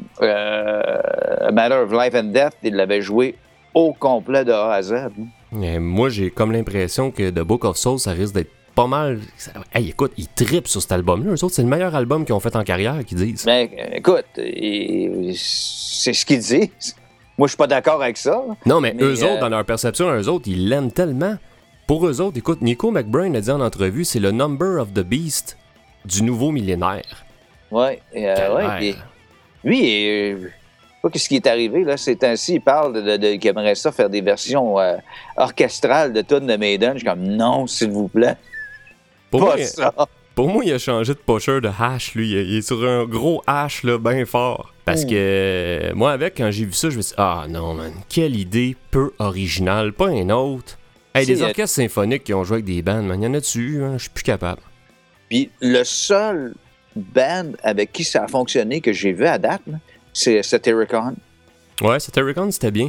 euh, A Matter of Life and Death. Ils l'avaient joué au complet de A à Z. Et moi, j'ai comme l'impression que The Book of Souls, ça risque d'être pas mal... Hey, écoute, ils trippent sur cet album-là. Eux autres, c'est le meilleur album qu'ils ont fait en carrière, qu'ils disent. Mais écoute, et, c'est ce qu'ils disent. Moi, je suis pas d'accord avec ça. Non, mais, mais eux euh... autres, dans leur perception, eux autres, ils l'aiment tellement. Pour eux autres, écoute, Nico McBrain a dit en entrevue, c'est le Number of the Beast du nouveau millénaire. Ouais, euh, ouais. Et, lui, euh, je sais pas ce qui est arrivé, là, ces temps-ci, il parle de, de, de, qu'il aimerait ça faire des versions euh, orchestrales de tunes de Maiden. Je suis comme, non, s'il vous plaît. Pour pas moi, ça. Pour moi, il a changé de pusher de hash, lui. Il est sur un gros hash, là, bien fort. Parce que, euh, moi, avec, quand j'ai vu ça, je me suis dit, ah non, man, quelle idée peu originale, pas un autre. Hey, des orchestres euh... symphoniques qui ont joué avec des bands, man, il y en a-tu, hein? Je suis plus capable. Puis le seul band avec qui ça a fonctionné que j'ai vu à date, là, c'est Satyricon. Ouais, Satyricon, c'était bien.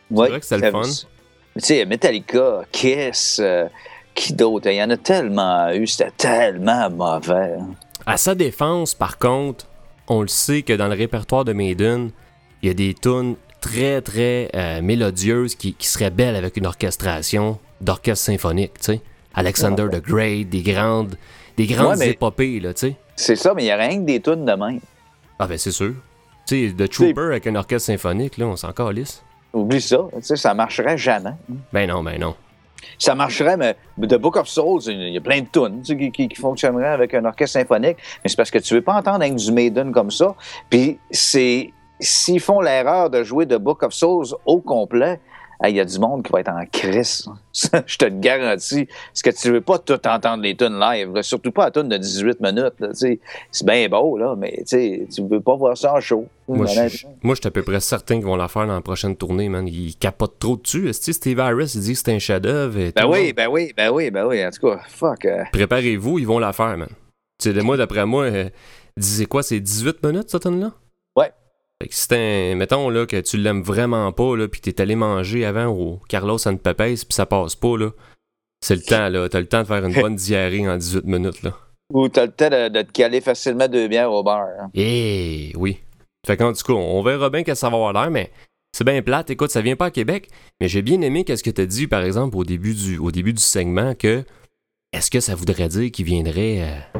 Ouais, c'est vrai que c'est le fun. Tu sais, Metallica, Kiss, euh, qui d'autre? Il y en a tellement eu, c'était tellement mauvais. À sa défense, par contre, on le sait que dans le répertoire de Maiden, il y a des tunes très, très euh, mélodieuses qui, qui seraient belles avec une orchestration d'orchestre symphonique, tu sais. Alexander Ouais. the Great, des grandes, des grandes Ouais, mais- épopées, là, tu sais. C'est ça, mais il y a rien que des tunes de même. Ah ben c'est sûr. Tu sais, The Trooper avec un orchestre symphonique, là, on s'en calisse. Oublie ça, tu sais, ça marcherait jamais. Ben non, ben non. Ça marcherait, mais The Book of Souls, il y a plein de tunes tu sais, qui, qui, qui fonctionneraient avec un orchestre symphonique, mais c'est parce que tu veux pas entendre avec du Maiden comme ça. Puis c'est s'ils font l'erreur de jouer The Book of Souls au complet, il hey, y a du monde qui va être en crise. Je te le garantis. Parce que tu veux pas tout entendre les tunes live, là. Surtout pas la tune de dix-huit minutes. Là, c'est bien beau, là, mais tu veux pas voir ça en show. Moi, je suis à peu près certain qu'ils vont la faire dans la prochaine tournée, man. Ils capotent trop dessus. Est-ce que Steve Harris, il dit que c'est un chef-d'œuvre? Ben oui, ben oui, ben oui, ben oui. En tout cas, fuck. Euh... Préparez-vous, ils vont la faire, man. Tu sais, moi, d'après moi, euh, disais quoi, c'est dix-huit minutes, cette tune-là? Ouais. Fait que si t'es un... Mettons là, que tu l'aimes vraiment pas, là, pis t'es allé manger avant au Carlos and Pepes, pis ça passe pas, là. C'est le temps, là. T'as le temps de faire une bonne diarrhée en dix-huit minutes, là. Ou t'as le temps de, de te caler facilement deux bières au bar. Hein. Eh oui. Fait qu'en tout cas, on verra bien que ça va avoir l'air, mais c'est bien plate. Écoute, ça vient pas à Québec, mais j'ai bien aimé qu'est-ce que t'as dit, par exemple, au début du, au début du segment, que est-ce que ça voudrait dire qu'il viendrait... Euh...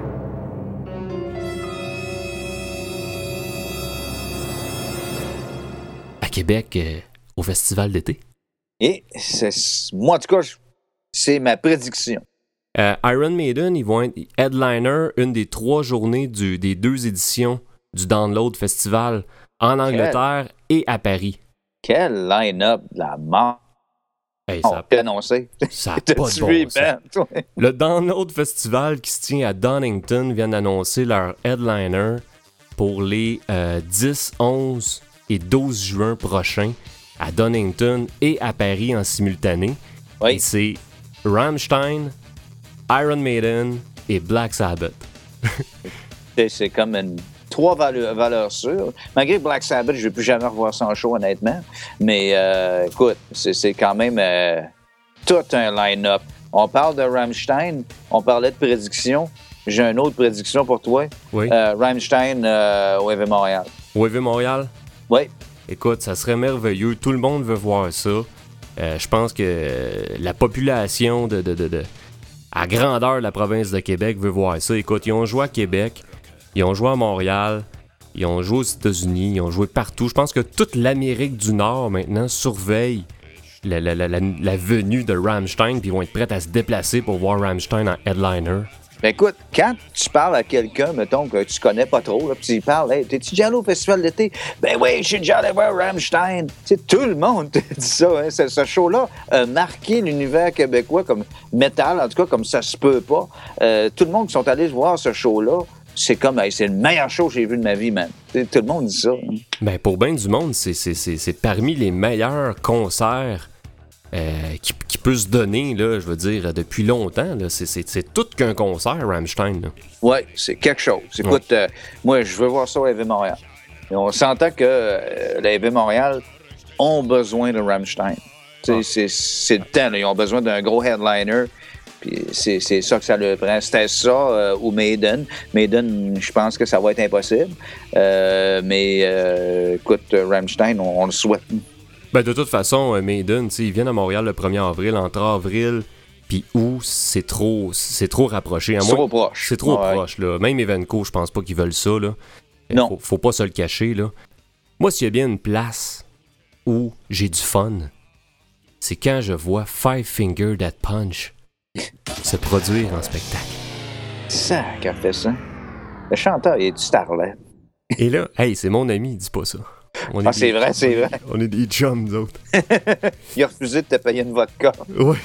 à Québec euh, au festival d'été? Et c'est, moi, en tout cas, c'est ma prédiction. Euh, Iron Maiden, ils vont être headliner une des trois journées du, des deux éditions du Download Festival en Angleterre Quel... et à Paris. Quel line-up de la mort! Hey, ça a annoncé. Ça a pas de bon ben, sens. Le Download Festival qui se tient à Donington vient d'annoncer leur headliner pour les euh, dix, onze et douze juin prochains à Donington et à Paris en simultané. Oui. Et c'est Rammstein, Iron Maiden et Black Sabbath. C'est comme une trois valeurs, valeurs sûres. Malgré Black Sabbath, je ne vais plus jamais revoir ça en show, honnêtement. Mais euh, écoute, c'est, c'est quand même euh, tout un line-up. On parle de Rammstein, on parlait de prédiction. J'ai une autre prédiction pour toi. Oui. Euh, Rammstein euh, au Éve Montréal. Au Éve Montréal? Oui. Écoute, ça serait merveilleux. Tout le monde veut voir ça. Euh, je pense que la population de, de, de, de à grandeur de la province de Québec veut voir ça. Écoute, ils ont joué à Québec, ils ont joué à Montréal, ils ont joué aux États-Unis, ils ont joué partout. Je pense que toute l'Amérique du Nord maintenant surveille la, la, la, la, la venue de Rammstein, puis ils vont être prêts à se déplacer pour voir Rammstein en headliner. Ben écoute, quand tu parles à quelqu'un, mettons, que tu connais pas trop, là, puis tu parles, hey, t'es-tu déjà allé au festival d'été? Ben oui, je suis déjà allé voir Rammstein. Tu sais, tout le monde te dit ça. Hein. Ce, ce show-là a marqué l'univers québécois comme métal, en tout cas, comme ça se peut pas. Euh, tout le monde qui sont allés voir ce show-là, c'est comme, hey, c'est le meilleur show que j'ai vu de ma vie, man. T'sais, tout le monde dit ça. Hein. Ben pour bien du monde, c'est, c'est, c'est, c'est parmi les meilleurs concerts Euh, qui, qui peut se donner, là, je veux dire, depuis longtemps. Là. C'est, c'est, c'est tout qu'un concert, Rammstein. Oui, c'est quelque chose. Écoute, ouais. euh, moi, je veux voir ça au Éve Montréal. Et on s'entend que euh, les Éve Montréal ont besoin de Rammstein. Ah. C'est, c'est le temps. Là. Ils ont besoin d'un gros headliner. Puis c'est, c'est ça que ça le prend. C'était ça euh, ou Maiden. Maiden, je pense que ça va être impossible. Euh, mais euh, écoute, Rammstein, on, on le souhaite. Ben de toute façon, Maiden, ils viennent à Montréal le premier avril, entre avril puis août, c'est trop, c'est trop rapproché. À c'est moi, trop proche. C'est trop ouais. proche, là. Même Evenco, je pense pas qu'ils veulent ça, là. Non. Faut, faut pas se le cacher, là. Moi, s'il y a bien une place où j'ai du fun, c'est quand je vois Five Finger Death Punch se produire en spectacle. Ça qui a fait ça. Le chanteur, il est du Starlet. Et là, hey, c'est mon ami, dis pas ça. On ah, c'est des, vrai, c'est vrai. On est des chums, nous autres. Il a refusé de te payer une vodka. Oui.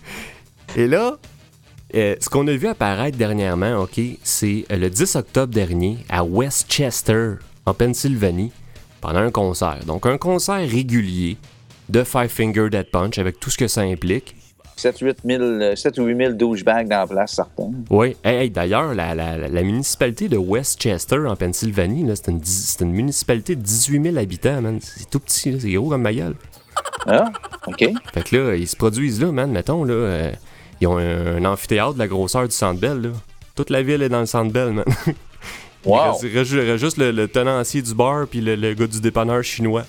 Et là, euh, ce qu'on a vu apparaître dernièrement, OK, c'est le dix octobre dernier à Westchester, en Pennsylvanie, pendant un concert. Donc, un concert régulier de Five Finger Death Punch avec tout ce que ça implique. sept ou huit mille douchebags dans la place, certains. Oui. Hey, hey, d'ailleurs, la, la, la municipalité de Westchester, en Pennsylvanie, là, c'est, une, c'est une municipalité de dix-huit mille habitants, man. C'est tout petit, là, c'est gros comme ma gueule. Ah, OK. Fait que là, ils se produisent là, man, mettons, là. Euh, ils ont un, un amphithéâtre de la grosseur du Centre Bell, là. Toute la ville est dans le Centre Bell, man. Wow. Il reste, il reste juste le, le tenancier du bar puis le, le gars du dépanneur chinois.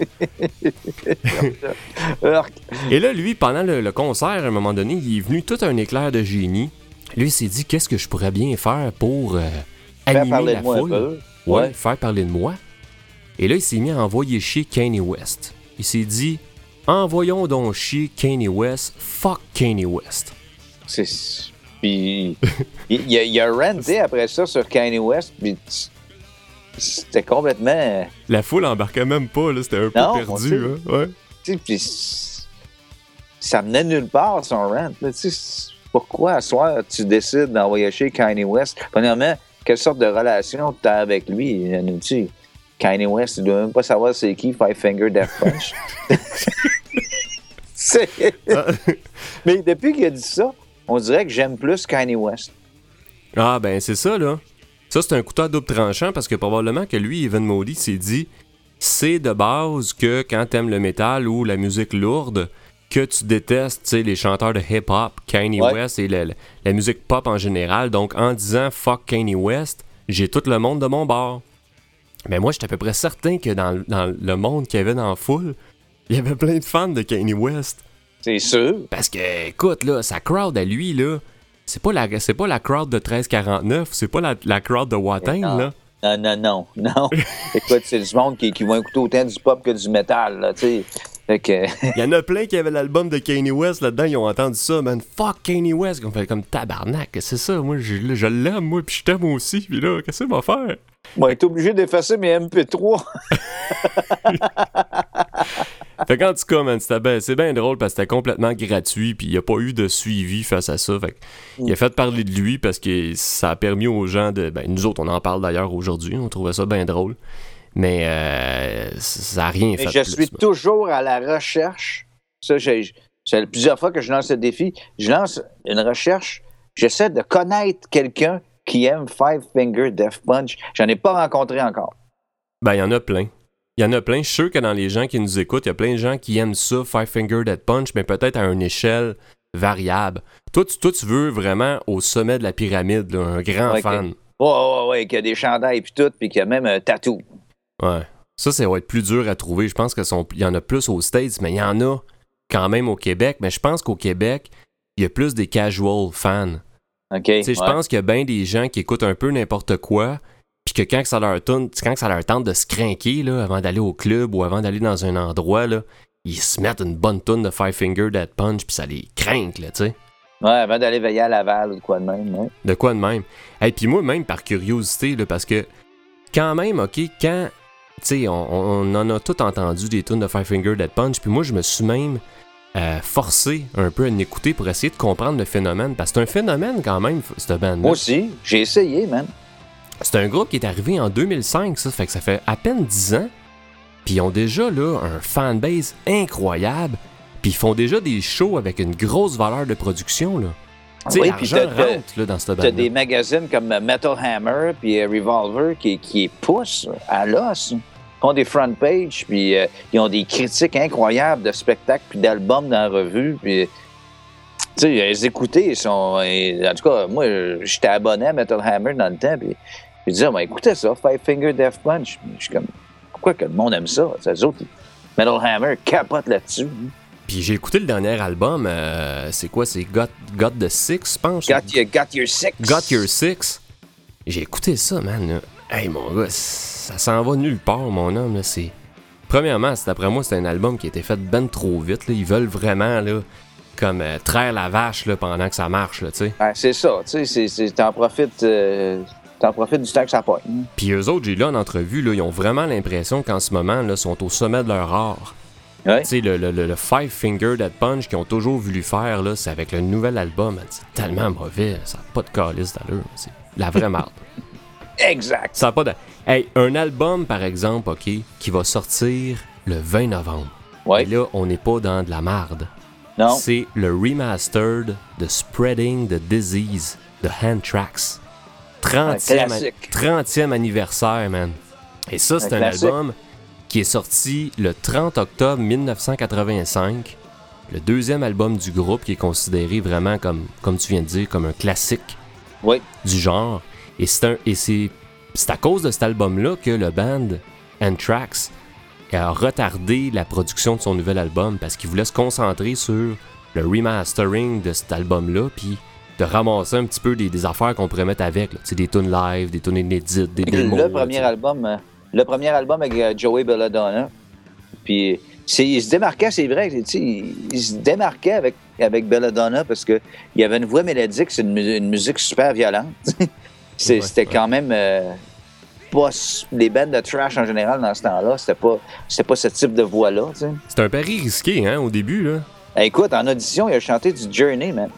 Et là, lui, pendant le, le concert, à un moment donné, il est venu tout un éclair de génie. Lui, il s'est dit, qu'est-ce que je pourrais bien faire pour euh, animer la foule? Ouais, ouais, faire parler de moi. Et là, il s'est mis à envoyer chier Kanye West. Il s'est dit, envoyons donc chier Kanye West, fuck Kanye West. C'est... Puis, il, il a ranté après ça sur Kanye West, puis c'était complètement... La foule embarquait même pas, là, c'était un peu non, perdu. Hein? Ouais. Puis, ça menait nulle part, son rant. Là, pourquoi, à soir, tu décides d'envoyer chez Kanye West? Premièrement, quelle sorte de relation tu as avec lui? Tu Kanye West, il doit même pas savoir c'est qui Five Finger Death Punch. Mais depuis qu'il a dit ça, on dirait que j'aime plus Kanye West. Ah, ben c'est ça, là. Ça, c'est un couteau à double tranchant parce que probablement que lui, Evan Moody, s'est dit c'est de base que quand t'aimes le métal ou la musique lourde, que tu détestes, tu sais, les chanteurs de hip-hop, Kanye ouais. West et la, la, la musique pop en général. Donc, en disant fuck Kanye West, j'ai tout le monde de mon bord. Mais moi, j'étais à peu près certain que dans, dans le monde qu'il y avait dans la foule, il y avait plein de fans de Kanye West. C'est sûr. Parce que, écoute, là, sa crowd à lui, là, c'est pas la, c'est pas la crowd de treize quarante-neuf, c'est pas la, la crowd de Watain, là. Non, non, non, non. Écoute, c'est du monde qui, qui va écouter autant du pop que du métal, là, tu sais. Fait que... Il y en a plein qui avaient l'album de Kanye West là-dedans, ils ont entendu ça, man. Fuck Kanye West. On fait comme tabarnak, c'est ça, moi, je, je l'aime, moi, puis je t'aime aussi, puis là, qu'est-ce que ça va faire? Moi, être obligé d'effacer mes M P trois. Fait qu'en tout cas, man, c'était ben, c'est bien drôle parce que c'était complètement gratuit puis il n'y a pas eu de suivi face à ça. Fait qu'il mm. a fait parler de lui parce que ça a permis aux gens de... Ben, nous autres, on en parle d'ailleurs aujourd'hui. On trouvait ça bien drôle. Mais euh, ça n'a rien fait. Mais je plus, suis man. toujours à la recherche. Ça, j'ai, c'est plusieurs fois que je lance ce défi. Je lance une recherche. J'essaie de connaître quelqu'un qui aime Five Finger Death Punch. J'en ai pas rencontré encore. Ben, il y en a plein. Il y en a plein. Je suis sûr que dans les gens qui nous écoutent, il y a plein de gens qui aiment ça, Five Finger Death Punch, mais peut-être à une échelle variable. Toi, tu, toi, tu veux vraiment au sommet de la pyramide, là, un grand ouais, fan. Oui, oui, oui, qui a des chandails et tout, puis qui a même un tatou. Ouais. Ça, ça va être plus dur à trouver. Je pense qu'il y en a plus aux States, mais il y en a quand même au Québec. Mais je pense qu'au Québec, il y a plus des casual fans. OK. Tu sais, ouais. je pense qu'il y a bien des gens qui écoutent un peu n'importe quoi, puis que quand ça leur tente, quand ça leur tente de se crinquer, là, avant d'aller au club ou avant d'aller dans un endroit, là, ils se mettent une bonne toune de Five Finger Death Punch, puis ça les crinque, là, tu sais. Ouais, avant d'aller veiller à Laval ou de quoi de même, ouais. De quoi de même. Et hey, puis moi, même par curiosité, là, parce que quand même, OK, quand, tu sais, on, on en a tout entendu des tunes de Five Finger Death Punch, puis moi, je me suis même euh, forcé un peu à l'écouter pour essayer de comprendre le phénomène, parce que c'est un phénomène quand même, cette bande-là. Moi aussi, j'ai essayé, man. C'est un groupe qui est arrivé en deux mille cinq, ça fait que ça fait à peine dix ans, puis ils ont déjà là un fanbase incroyable, puis ils font déjà des shows avec une grosse valeur de production, là. Tu sais, oui, l'argent t'as, rentre là, dans cette bande-là. T'as des magazines comme Metal Hammer puis Revolver qui, qui poussent à l'os. Ils font des front pages, puis euh, ils ont des critiques incroyables de spectacles puis d'albums dans la revue, puis... Tu sais, les écouter, ils sont... En tout cas, moi, j'étais abonné à Metal Hammer dans le temps, puis je disais, ben, écoutez ça, Five Finger Death Punch. Je suis comme, pourquoi que le monde aime ça? Les autres, Metal Hammer capote là-dessus. Puis j'ai écouté le dernier album, euh, c'est quoi? C'est Got, Got the Six, je pense? Got, you, got Your Six. Got Your Six. J'ai écouté ça, man. Là. Hey, mon gars, ça s'en va nulle part, mon homme. Là. C'est... Premièrement, c'est, d'après moi, c'est un album qui a été fait ben trop vite. Là. Ils veulent vraiment, là... comme euh, traire la vache là, pendant que ça marche, tu sais. Ouais, c'est ça, tu sais, t'en profites, euh, t'en profites du temps que ça pogne. Puis eux autres, j'ai lu en entrevue, là, ils ont vraiment l'impression qu'en ce moment, là, sont au sommet de leur art. Ouais. Tu sais, le, le, le Five Finger Death Punch qu'ils ont toujours voulu faire, là, c'est avec le nouvel album, c'est tellement mauvais, ça n'a pas de calice d'allure, c'est la vraie marde. Exact. Ça n'a pas de... Hey, un album, par exemple, OK, qui va sortir le vingt novembre. Ouais. Et là, on n'est pas dans de la marde. Non. C'est le remastered de Spreading the Disease de Anthrax. trentième, trentième anniversaire, man. Et ça, c'est un, un album qui est sorti le trente octobre mille neuf cent quatre-vingt-cinq. Le deuxième album du groupe qui est considéré vraiment comme, comme tu viens de dire, comme un classique oui. du genre. Et c'est, un, et c'est, c'est à cause de cet album-là que le band Anthrax a retardé la production de son nouvel album parce qu'il voulait se concentrer sur le remastering de cet album-là, puis de ramasser un petit peu des, des affaires qu'on pourrait mettre avec, là, des tunes live, des tunes inédites, des démos. Le premier là, album, le premier album avec uh, Joey Belladonna, puis c'est, il se démarquait, c'est vrai, il, il se démarquait avec, avec Belladonna parce qu'il y avait une voix mélodique, c'est une, une musique super violente. c'est, ouais, c'était ouais. quand même euh, pas les bands de thrash en général dans ce temps-là, c'était pas, c'était pas ce type de voix-là. T'sais. C'était un pari risqué, hein, au début, là. Ben, écoute, en audition, il a chanté du Journey, man.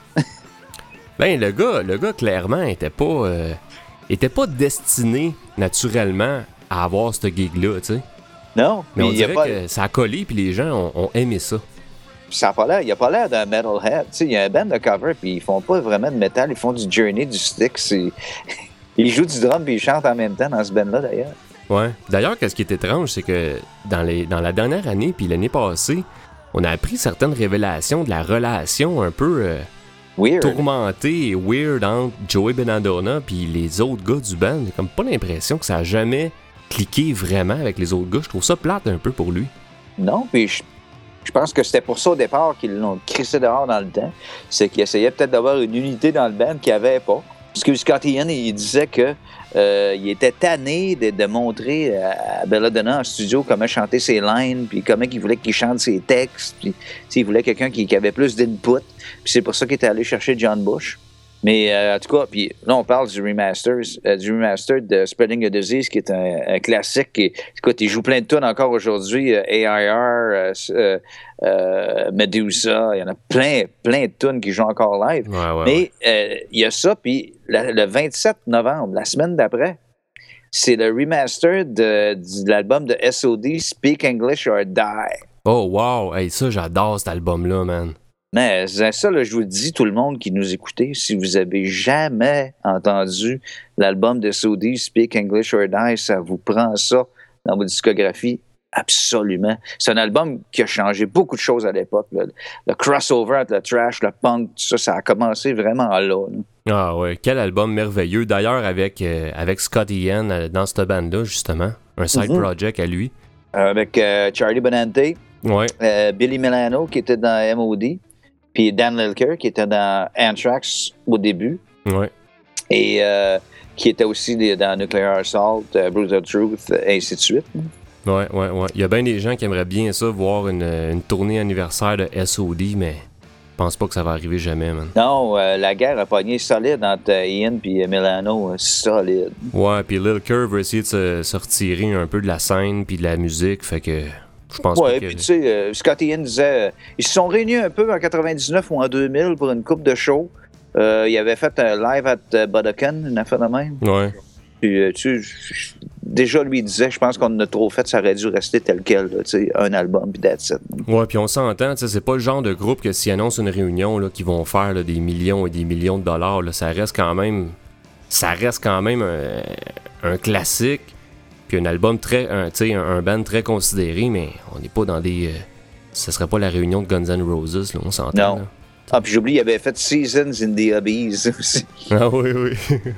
ben, le gars, le gars, clairement, était pas, euh, était pas destiné, naturellement, à avoir ce gig-là, tu sais. Non. Mais on il dirait a pas... que ça a collé, puis les gens ont, ont aimé ça. Ça a pas l'air, il a pas l'air d'un metalhead. Tu sais, il y a un band de cover, puis ils font pas vraiment de métal, ils font du Journey, du Styx. Et... ils jouent du drum, puis ils chantent en même temps dans ce band-là, d'ailleurs. Ouais. D'ailleurs, ce qui est étrange, c'est que dans, les, dans la dernière année, puis l'année passée, on a appris certaines révélations de la relation un peu euh, weird. tourmentée et weird entre Joey Belladonna puis les autres gars du band. J'ai comme pas l'impression que ça a jamais cliqué vraiment avec les autres gars. Je trouve ça plate un peu pour lui. Non, puis je, je pense que c'était pour ça au départ qu'ils l'ont crissé dehors dans le temps. C'est qu'ils essayaient peut-être d'avoir une unité dans le band qu'il n'y avait pas. Parce que Scott Ian, il disait que euh, il était tanné de, de montrer à Belladonna en studio comment chanter ses lines, puis comment il voulait qu'il chante ses textes, puis il voulait quelqu'un qui, qui avait plus d'input. Puis c'est pour ça qu'il était allé chercher John Bush. Mais euh, en tout cas, puis là, on parle du remaster, euh, du remaster de Spreading a Disease, qui est un, un classique. Qui, écoute, il joue plein de tunes encore aujourd'hui. Euh, A I R, euh, euh, Medusa, il y en a plein, plein de tunes qui jouent encore live. Ouais, ouais, Mais ouais. Euh, il y a ça, puis la, le vingt-sept novembre, la semaine d'après, c'est le remaster de, de l'album de S O D, Speak English or Die. Oh, wow! Hey, ça, j'adore cet album-là, man. Mais ça, là, je vous le dis, tout le monde qui nous écoutez, si vous avez jamais entendu l'album de S O D, Speak English or Die, ça vous prend ça dans votre discographie, absolument. C'est un album qui a changé beaucoup de choses à l'époque. Là. Le crossover entre le trash, le punk, tout ça, ça a commencé vraiment là. là. Ah ouais, quel album merveilleux. D'ailleurs, avec, euh, avec Scott Ian euh, dans cette bande-là, justement, un side mm-hmm. project à lui. Avec euh, Charlie Benante, ouais. euh, Billy Milano qui était dans M O D, puis Dan Lilker, qui était dans Anthrax au début. Ouais. Et euh, qui était aussi dans Nuclear Assault, uh, Brutal Truth, et ainsi de suite. Ouais, ouais, ouais. Il y a bien des gens qui aimeraient bien ça, voir une, une tournée anniversaire de S O D, mais je pense pas que ça va arriver jamais, man. Non, euh, la guerre a pogné solide entre euh, Ian et Milano, euh, solide. Ouais, puis Lilker veut essayer de se, se retirer un peu de la scène puis de la musique, fait que... Je pense ouais, que... puis tu sais, euh, Scott Ian disait... Euh, ils se sont réunis un peu en quatre-vingt-dix-neuf ou en deux mille pour une coupe de show. Euh, il avait fait un live à uh, Budokan, une affaire de même. Ouais. Puis, euh, tu sais, déjà, lui, il disait, je pense qu'on en a trop fait, ça aurait dû rester tel quel, tu sais, un album, puis that's it. Ouais, puis on s'entend, tu sais, c'est pas le genre de groupe que s'ils annoncent une réunion, là, qu'ils vont faire là, des millions et des millions de dollars, là, ça reste quand même... Ça reste quand même un, un classique. Puis un album très, un, tu sais, un, un band très considéré, mais on n'est pas dans des... Euh, ce serait pas la réunion de Guns N' Roses, là, on s'entend. Non. Là. Ah, puis j'oublie, il avait fait Seasons in the Abyss aussi. Ah oui, oui.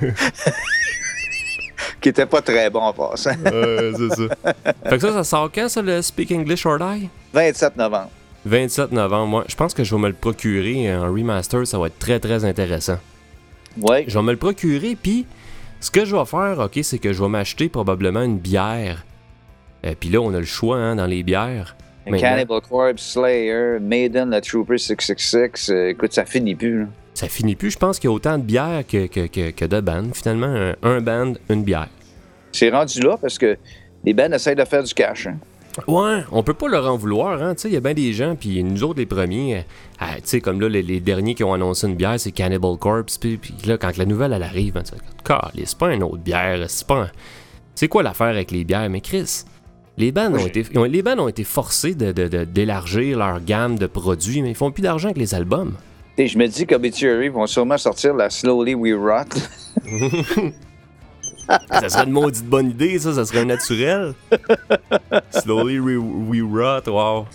Qui était pas très bon en passant. Ouais, c'est ça. Fait que ça, ça sort quand, ça, le Speak English or Die? vingt-sept novembre. vingt-sept novembre, moi. Je pense que je vais me le procurer en remaster, ça va être très, très intéressant. Ouais. Je vais me le procurer, puis... Ce que je vais faire, ok, c'est que je vais m'acheter probablement une bière. Euh, Puis là, on a le choix hein, dans les bières. Cannibal Corpse, Slayer, Maiden, la Trooper six six six. Euh, écoute, ça finit plus. Là. Ça finit plus. Je pense qu'il y a autant de bières que, que, que, que de bands. Finalement, un, un band, une bière. C'est rendu là parce que les bands essayent de faire du cash. Hein. Ouais, on peut pas leur en vouloir. Hein. Il y a bien des gens, puis nous autres, les premiers, euh, tu comme là, les, les derniers qui ont annoncé une bière, c'est Cannibal Corpse. Puis là, quand la nouvelle, elle arrive, hein, tu sais, c'est pas une autre bière. C'est pas un... C'est quoi l'affaire avec les bières? Mais Chris, les bands ont, été, les bands ont été forcés de, de, de, d'élargir leur gamme de produits, mais ils font plus d'argent avec les albums. Et je me dis qu'Obituary vont sûrement sortir la Slowly We Rot. Ça serait une maudite bonne idée, ça, ça serait un naturel. Slowly we, we rot, wow.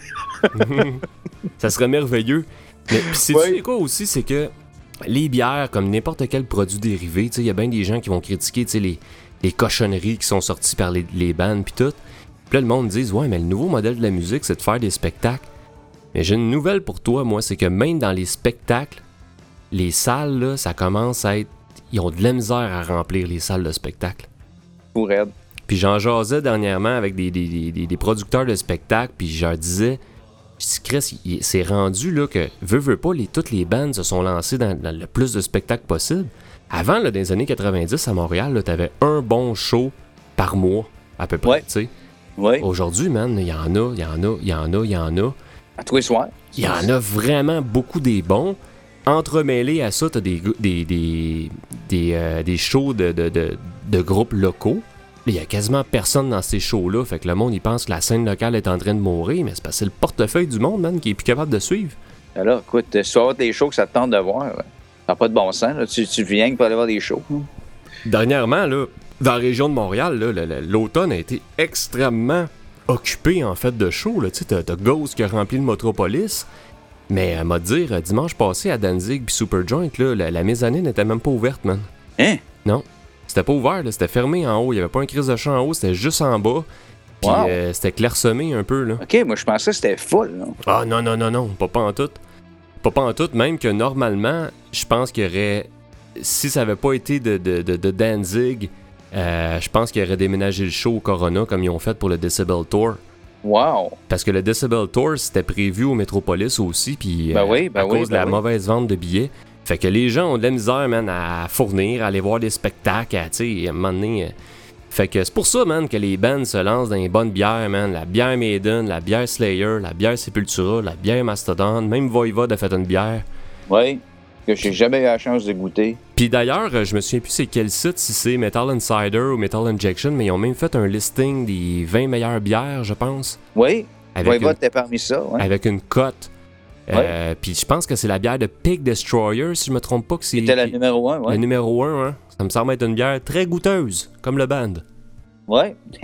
Ça serait merveilleux. Mais puis c'est Oui. quoi aussi, c'est que les bières, comme n'importe quel produit dérivé, il y a bien des gens qui vont critiquer les, les cochonneries qui sont sorties par les, les bands puis tout. Puis là, le monde dit « Ouais, mais le nouveau modèle de la musique, c'est de faire des spectacles. » Mais j'ai une nouvelle pour toi, moi, c'est que même dans les spectacles, les salles, là, ça commence à être... Ils ont de la misère à remplir les salles de spectacle. Pour elle. Puis j'en jasais dernièrement avec des, des, des, des producteurs de spectacles, puis je leur disais... Je dis, Chris, il- c'est rendu là que, veux, veux pas, les, toutes les bandes se sont lancées dans, dans le plus de spectacles possible. Avant, là, dans les années quatre-vingt-dix, à Montréal, là, t'avais un bon show par mois, à peu près, Ouais. tu sais. Oui. Aujourd'hui, man, il y en a, il y en a, il y en a, il y en a. À tous les soirs. Il y en a vraiment beaucoup des bons. Entremêlés à ça, t'as des, des, des, des, euh, des shows de, de, de, de groupes locaux. Il y a quasiment personne dans ces shows-là. Fait que le monde, il pense que la scène locale est en train de mourir, mais c'est parce que c'est le portefeuille du monde, man, qui est plus capable de suivre. Alors, écoute, si tu vas avoir des shows que ça te tente de voir, là, ça n'a pas de bon sens. Là. Tu, tu viens pour aller voir des shows. Dernièrement, là, dans la région de Montréal, là, le- le- l'automne a été extrêmement occupé, en fait, de shows. Là. Tu sais, t'as, t'as Ghost qui a rempli le Metropolis. Mais à m'a dire, euh, dimanche passé à Danzig puis Superjoint, là, la, la mezzanine n'était même pas ouverte, man. Hein? Non. C'était pas ouvert, là, c'était fermé en haut. Il n'y avait pas un crise de chat en haut, c'était juste en bas. Puis Wow. euh, c'était clairsemé un peu, là. OK, moi, je pensais que c'était full. Là. Ah non, non, non, non, pas pas en tout. Pas pas en tout, même que normalement, je pense qu'il y aurait... Si ça avait pas été de, de, de, de Danzig, euh, je pense qu'il aurait déménagé le show au Corona comme ils ont fait pour le Decibel Tour. Wow! Parce que le Decibel Tour, c'était prévu au Métropolis aussi, puis Ben euh, oui, ben à oui, cause de ben la oui. mauvaise vente de billets. Fait que les gens ont de la misère, man, à fournir, à aller voir des spectacles, à, tu sais, à un moment donné... euh, Fait que c'est pour ça, man, que les bands se lancent dans les bonnes bières, man. La bière Maiden, la bière Slayer, la bière Sepultura, la bière Mastodon, même Voivod a fait une bière. Oui, que j'ai jamais eu la chance de goûter. Puis d'ailleurs, euh, je me souviens plus c'est quel site, si c'est Metal Insider ou Metal Injection, mais ils ont même fait un listing des vingt meilleures bières, je pense, Oui, avec, Voivod une, était parmi ça. Ouais. avec une cote. Euh, Puis je pense que c'est la bière de Pig Destroyer, si je me trompe pas, que c'est C'était la qui- numéro un, le oui. numéro un. Hein? Ça me semble être une bière très goûteuse, comme le band. Oui.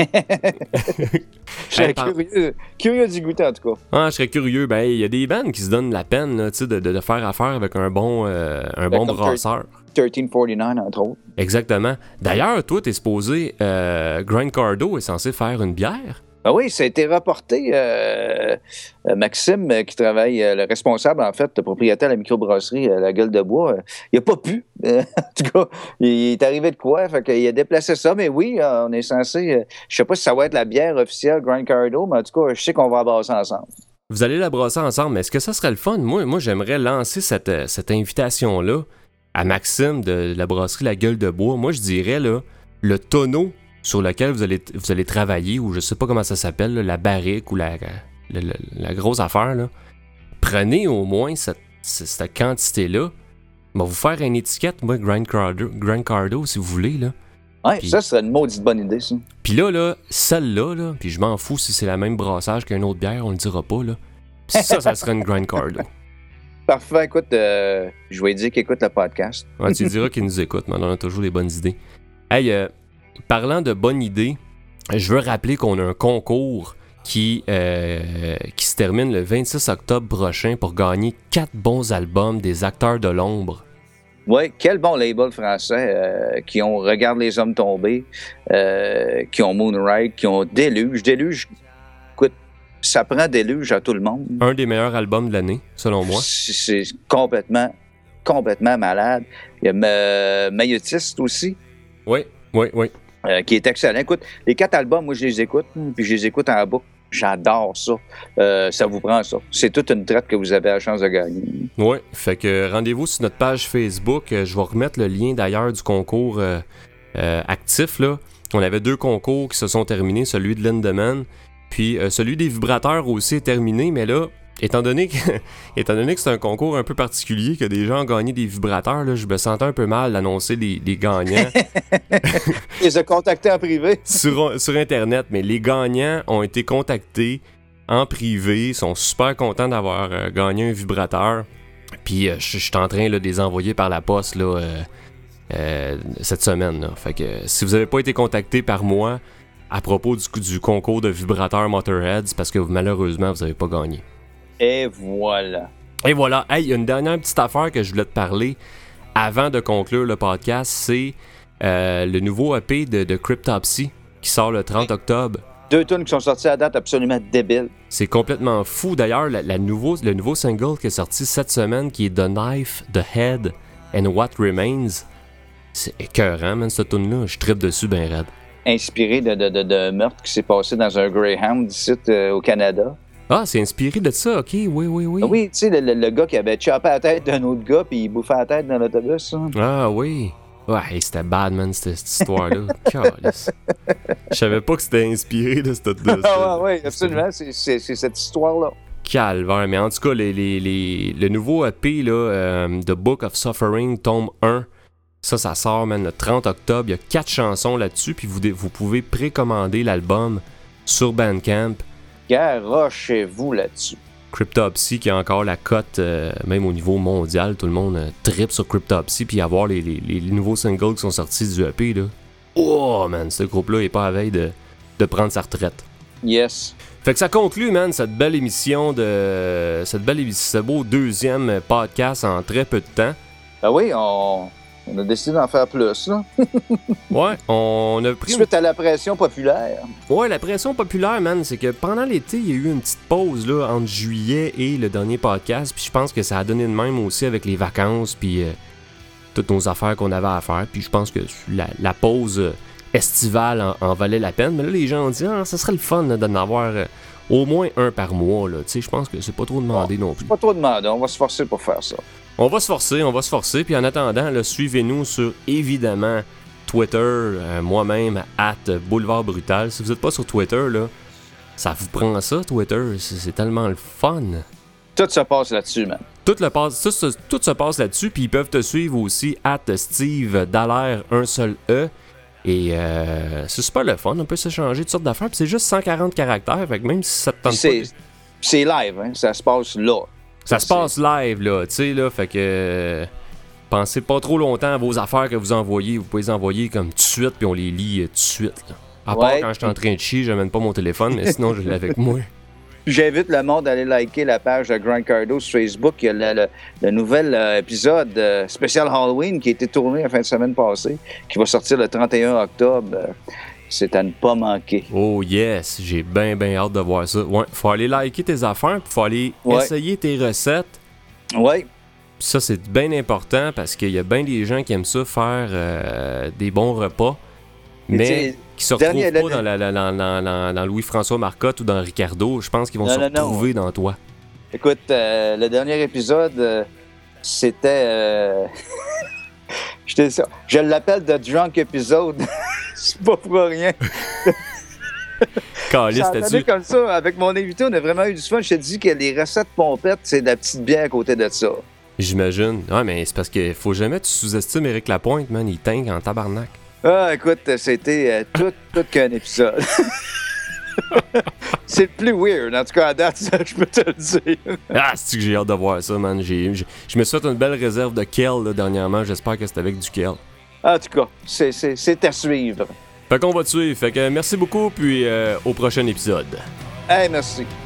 Je serais Hey, par- curieux, curieux d'y goûter, en tout cas. Ah, je serais curieux. Ben, il y a des bands qui se donnent la peine là, tu sais, de, de, de faire affaire avec un bon, euh, un Ben, bon comme brasseur. treize quarante-neuf, entre autres. Exactement. D'ailleurs, toi, t'es supposé... Euh, Grind Cardo est censé faire une bière. Ben oui, ça a été rapporté. Euh, euh, Maxime, euh, qui travaille, euh, le responsable, en fait, le propriétaire de la microbrasserie euh, La Gueule de Bois, euh, il n'a pas pu. Euh, en tout cas, il, il est arrivé de quoi? Fait qu'il a déplacé ça. Mais oui, euh, on est censé... euh, je sais pas si ça va être la bière officielle Grind Cardo, mais en tout cas, je sais qu'on va brasser ensemble. Vous allez la brasser ensemble, mais est-ce que ça serait le fun? Moi, moi j'aimerais lancer cette, euh, cette invitation-là à Maxime de la brasserie La Gueule de Bois. Moi, je dirais, là, le tonneau sur lequel vous allez, vous allez travailler, ou je sais pas comment ça s'appelle, là, la barrique ou la, la, la- la grosse affaire, là. Prenez au moins cette, cette cette quantité-là. On va vous faire une étiquette, moi, Grind Cardo, Grind Cardo, si vous voulez, là. Ouais, Puis- ça serait une maudite bonne idée, ça. Puis là, là, celle-là, là, puis je m'en fous si c'est la même brassage qu'une autre bière, on le dira pas, là. Puis ça, ça serait une Grind Cardo. Parfait, écoute, euh, je vais dire qu'il écoute le podcast. Ouais, tu diras qu'il nous écoute, mais on a toujours des bonnes idées. Hey, euh, parlant de bonnes idées, je veux rappeler qu'on a un concours qui, euh, qui se termine le vingt-six octobre prochain pour gagner quatre bons albums des acteurs de l'ombre. Oui, quel bon label français euh, qui ont Regarde les hommes tombés, euh, qui ont Moonride, qui ont Déluge. Déluge, écoute, ça prend Déluge à tout le monde. Un des meilleurs albums de l'année, selon moi. C'est c'est complètement, complètement malade. Il y a Ma- Maïotiste aussi, Oui, oui, oui. euh, qui est excellent. Écoute, les quatre albums, moi, je les écoute, puis je les écoute en boucle. J'adore ça. Euh, ça vous prend ça. C'est toute une traite que vous avez la chance de gagner. Oui, fait que rendez-vous sur notre page Facebook. Euh, Je vais remettre le lien d'ailleurs du concours euh, euh, actif, là. On avait deux concours qui se sont terminés, celui de Lindemann, puis euh, celui des vibrateurs aussi est terminé, mais là, étant donné que, étant donné que c'est un concours un peu particulier, que des gens ont gagné des vibrateurs, là, je me sentais un peu mal d'annoncer les, les gagnants Je les ai contactés en privé. sur, sur Internet, mais les gagnants ont été contactés en privé, sont super contents d'avoir euh, gagné un vibrateur. Puis euh, je je suis en train là, de les envoyer par la poste là, euh, euh, cette semaine. Là. Fait que si vous n'avez pas été contacté par moi à propos du, du concours de vibrateurs Motorhead, c'est parce que malheureusement, vous n'avez pas gagné. Et voilà. Et voilà. Hey, il y a une dernière petite affaire que je voulais te parler avant de conclure le podcast, c'est euh, le nouveau E P de, de Cryptopsy qui sort le trente octobre. Deux tunes qui sont sorties à date absolument débiles. C'est complètement fou. D'ailleurs, la, la nouveau, le nouveau single qui est sorti cette semaine, qui est The Knife, The Head and What Remains, c'est écœurant, man, cette tune-là. Je trippe dessus ben raide. Inspiré de, de, de, de meurtre qui s'est passé dans un Greyhound ici euh, au Canada. Ah, c'est inspiré de ça, ok, oui, oui, oui. Ah oui, tu sais, le, le, le gars qui avait chopé la tête d'un autre gars puis il bouffait la tête dans l'autobus. Hein. Ah oui. Ouais, c'était bad, man, cette, cette histoire-là. Je savais pas que c'était inspiré de cette... De ah oui, absolument, c'est, c'est, c'est cette histoire-là. Calvaire, mais en tout cas, les, les, les, le nouveau E P, là, euh, The Book of Suffering, tome un, ça, ça sort, man, le trente octobre. Il y a quatre chansons là-dessus, puis vous, vous pouvez précommander l'album sur Bandcamp. Garochez-vous là-dessus. Cryptopsy qui a encore la cote, euh, même au niveau mondial, tout le monde euh, trippe sur Cryptopsy, puis avoir les, les, les nouveaux singles qui sont sortis du E P, là. Oh, man, ce groupe-là est pas à veille de, de prendre sa retraite. Yes. Fait que ça conclut, man, cette belle émission de... Cette belle émission, ce beau deuxième podcast en très peu de temps. Ben oui, on... On a décidé d'en faire plus, là. Ouais, on a pris... Suite à la pression populaire. Ouais, la pression populaire, man, c'est que pendant l'été, il y a eu une petite pause, là, entre juillet et le dernier podcast, puis je pense que ça a donné de même aussi avec les vacances, puis euh, toutes nos affaires qu'on avait à faire, puis je pense que la, la pause estivale en, en valait la peine, mais là, les gens ont dit, ah, ça serait le fun, là, d'en avoir euh, au moins un par mois, là, tu sais, je pense que c'est pas trop demandé bon, non plus. Pas trop demandé, on va se forcer pour faire ça. On va se forcer, on va se forcer. Puis en attendant, là, suivez-nous sur, évidemment, Twitter, euh, moi-même, at Boulevard Brutal. Si vous n'êtes pas sur Twitter, là, ça vous prend ça, Twitter. C'est, c'est tellement le fun. Tout se passe là-dessus, man. Tout, le passe, tout, se, tout se passe là-dessus. Puis ils peuvent te suivre aussi, at Steve Dallaire, un seul E. Et euh, c'est super le fun. On peut s'échanger toutes sortes d'affaires. Puis c'est juste cent quarante caractères. Fait que même si ça te tente c'est, pas... C'est live, hein. Ça se passe là. Ça se passe live, là, tu sais, là, fait que... Euh, pensez pas trop longtemps à vos affaires que vous envoyez. Vous pouvez les envoyer comme tout de suite, puis on les lit euh, tout de suite, là. À part ouais. quand je suis en train de chier, j'amène pas mon téléphone, mais sinon, je l'ai avec moi. J'invite le monde à aller liker la page de Grant Cardo sur Facebook. Il y a le, le, le nouvel euh, épisode euh, spécial Halloween qui a été tourné la fin de semaine passée, qui va sortir le trente et un octobre. Euh, C'est à ne pas manquer. Oh yes, j'ai bien, bien hâte de voir ça. Ouais, faut aller liker tes affaires, puis faut aller ouais. essayer tes recettes. Ouais. Puis ça, c'est bien important parce qu'il y a bien des gens qui aiment ça, faire euh, des bons repas, mais qui se retrouvent dernier, pas dans, la, la, la, la, la, dans Louis-François Marcotte ou dans Ricardo. Je pense qu'ils vont non, se non, retrouver non. dans toi. Écoute, euh, le dernier épisode, euh, c'était... Euh... je, je l'appelle The Drunk Episode. C'est pas pour rien. Caliste, t'as-tu... comme ça, avec mon invité, on a vraiment eu du fun. Je te dis que les recettes pompettes, c'est de la petite bière à côté de ça. J'imagine. Ouais, mais c'est parce qu'il faut jamais que tu sous-estimes Éric Lapointe, man. Il tingue en tabarnak. Ah, écoute, c'était euh, tout, tout qu'un épisode. C'est le plus weird, en tout cas à date, ça, je peux te le dire. Ah, c'est que j'ai hâte de voir ça, man. J'ai, j'ai, je me suis fait une belle réserve de kale là, dernièrement. J'espère que c'est avec du kale. En tout cas, c'est, c'est, c'est à suivre. Fait qu'on va te suivre. Fait que merci beaucoup, puis euh, au prochain épisode. Hey, merci.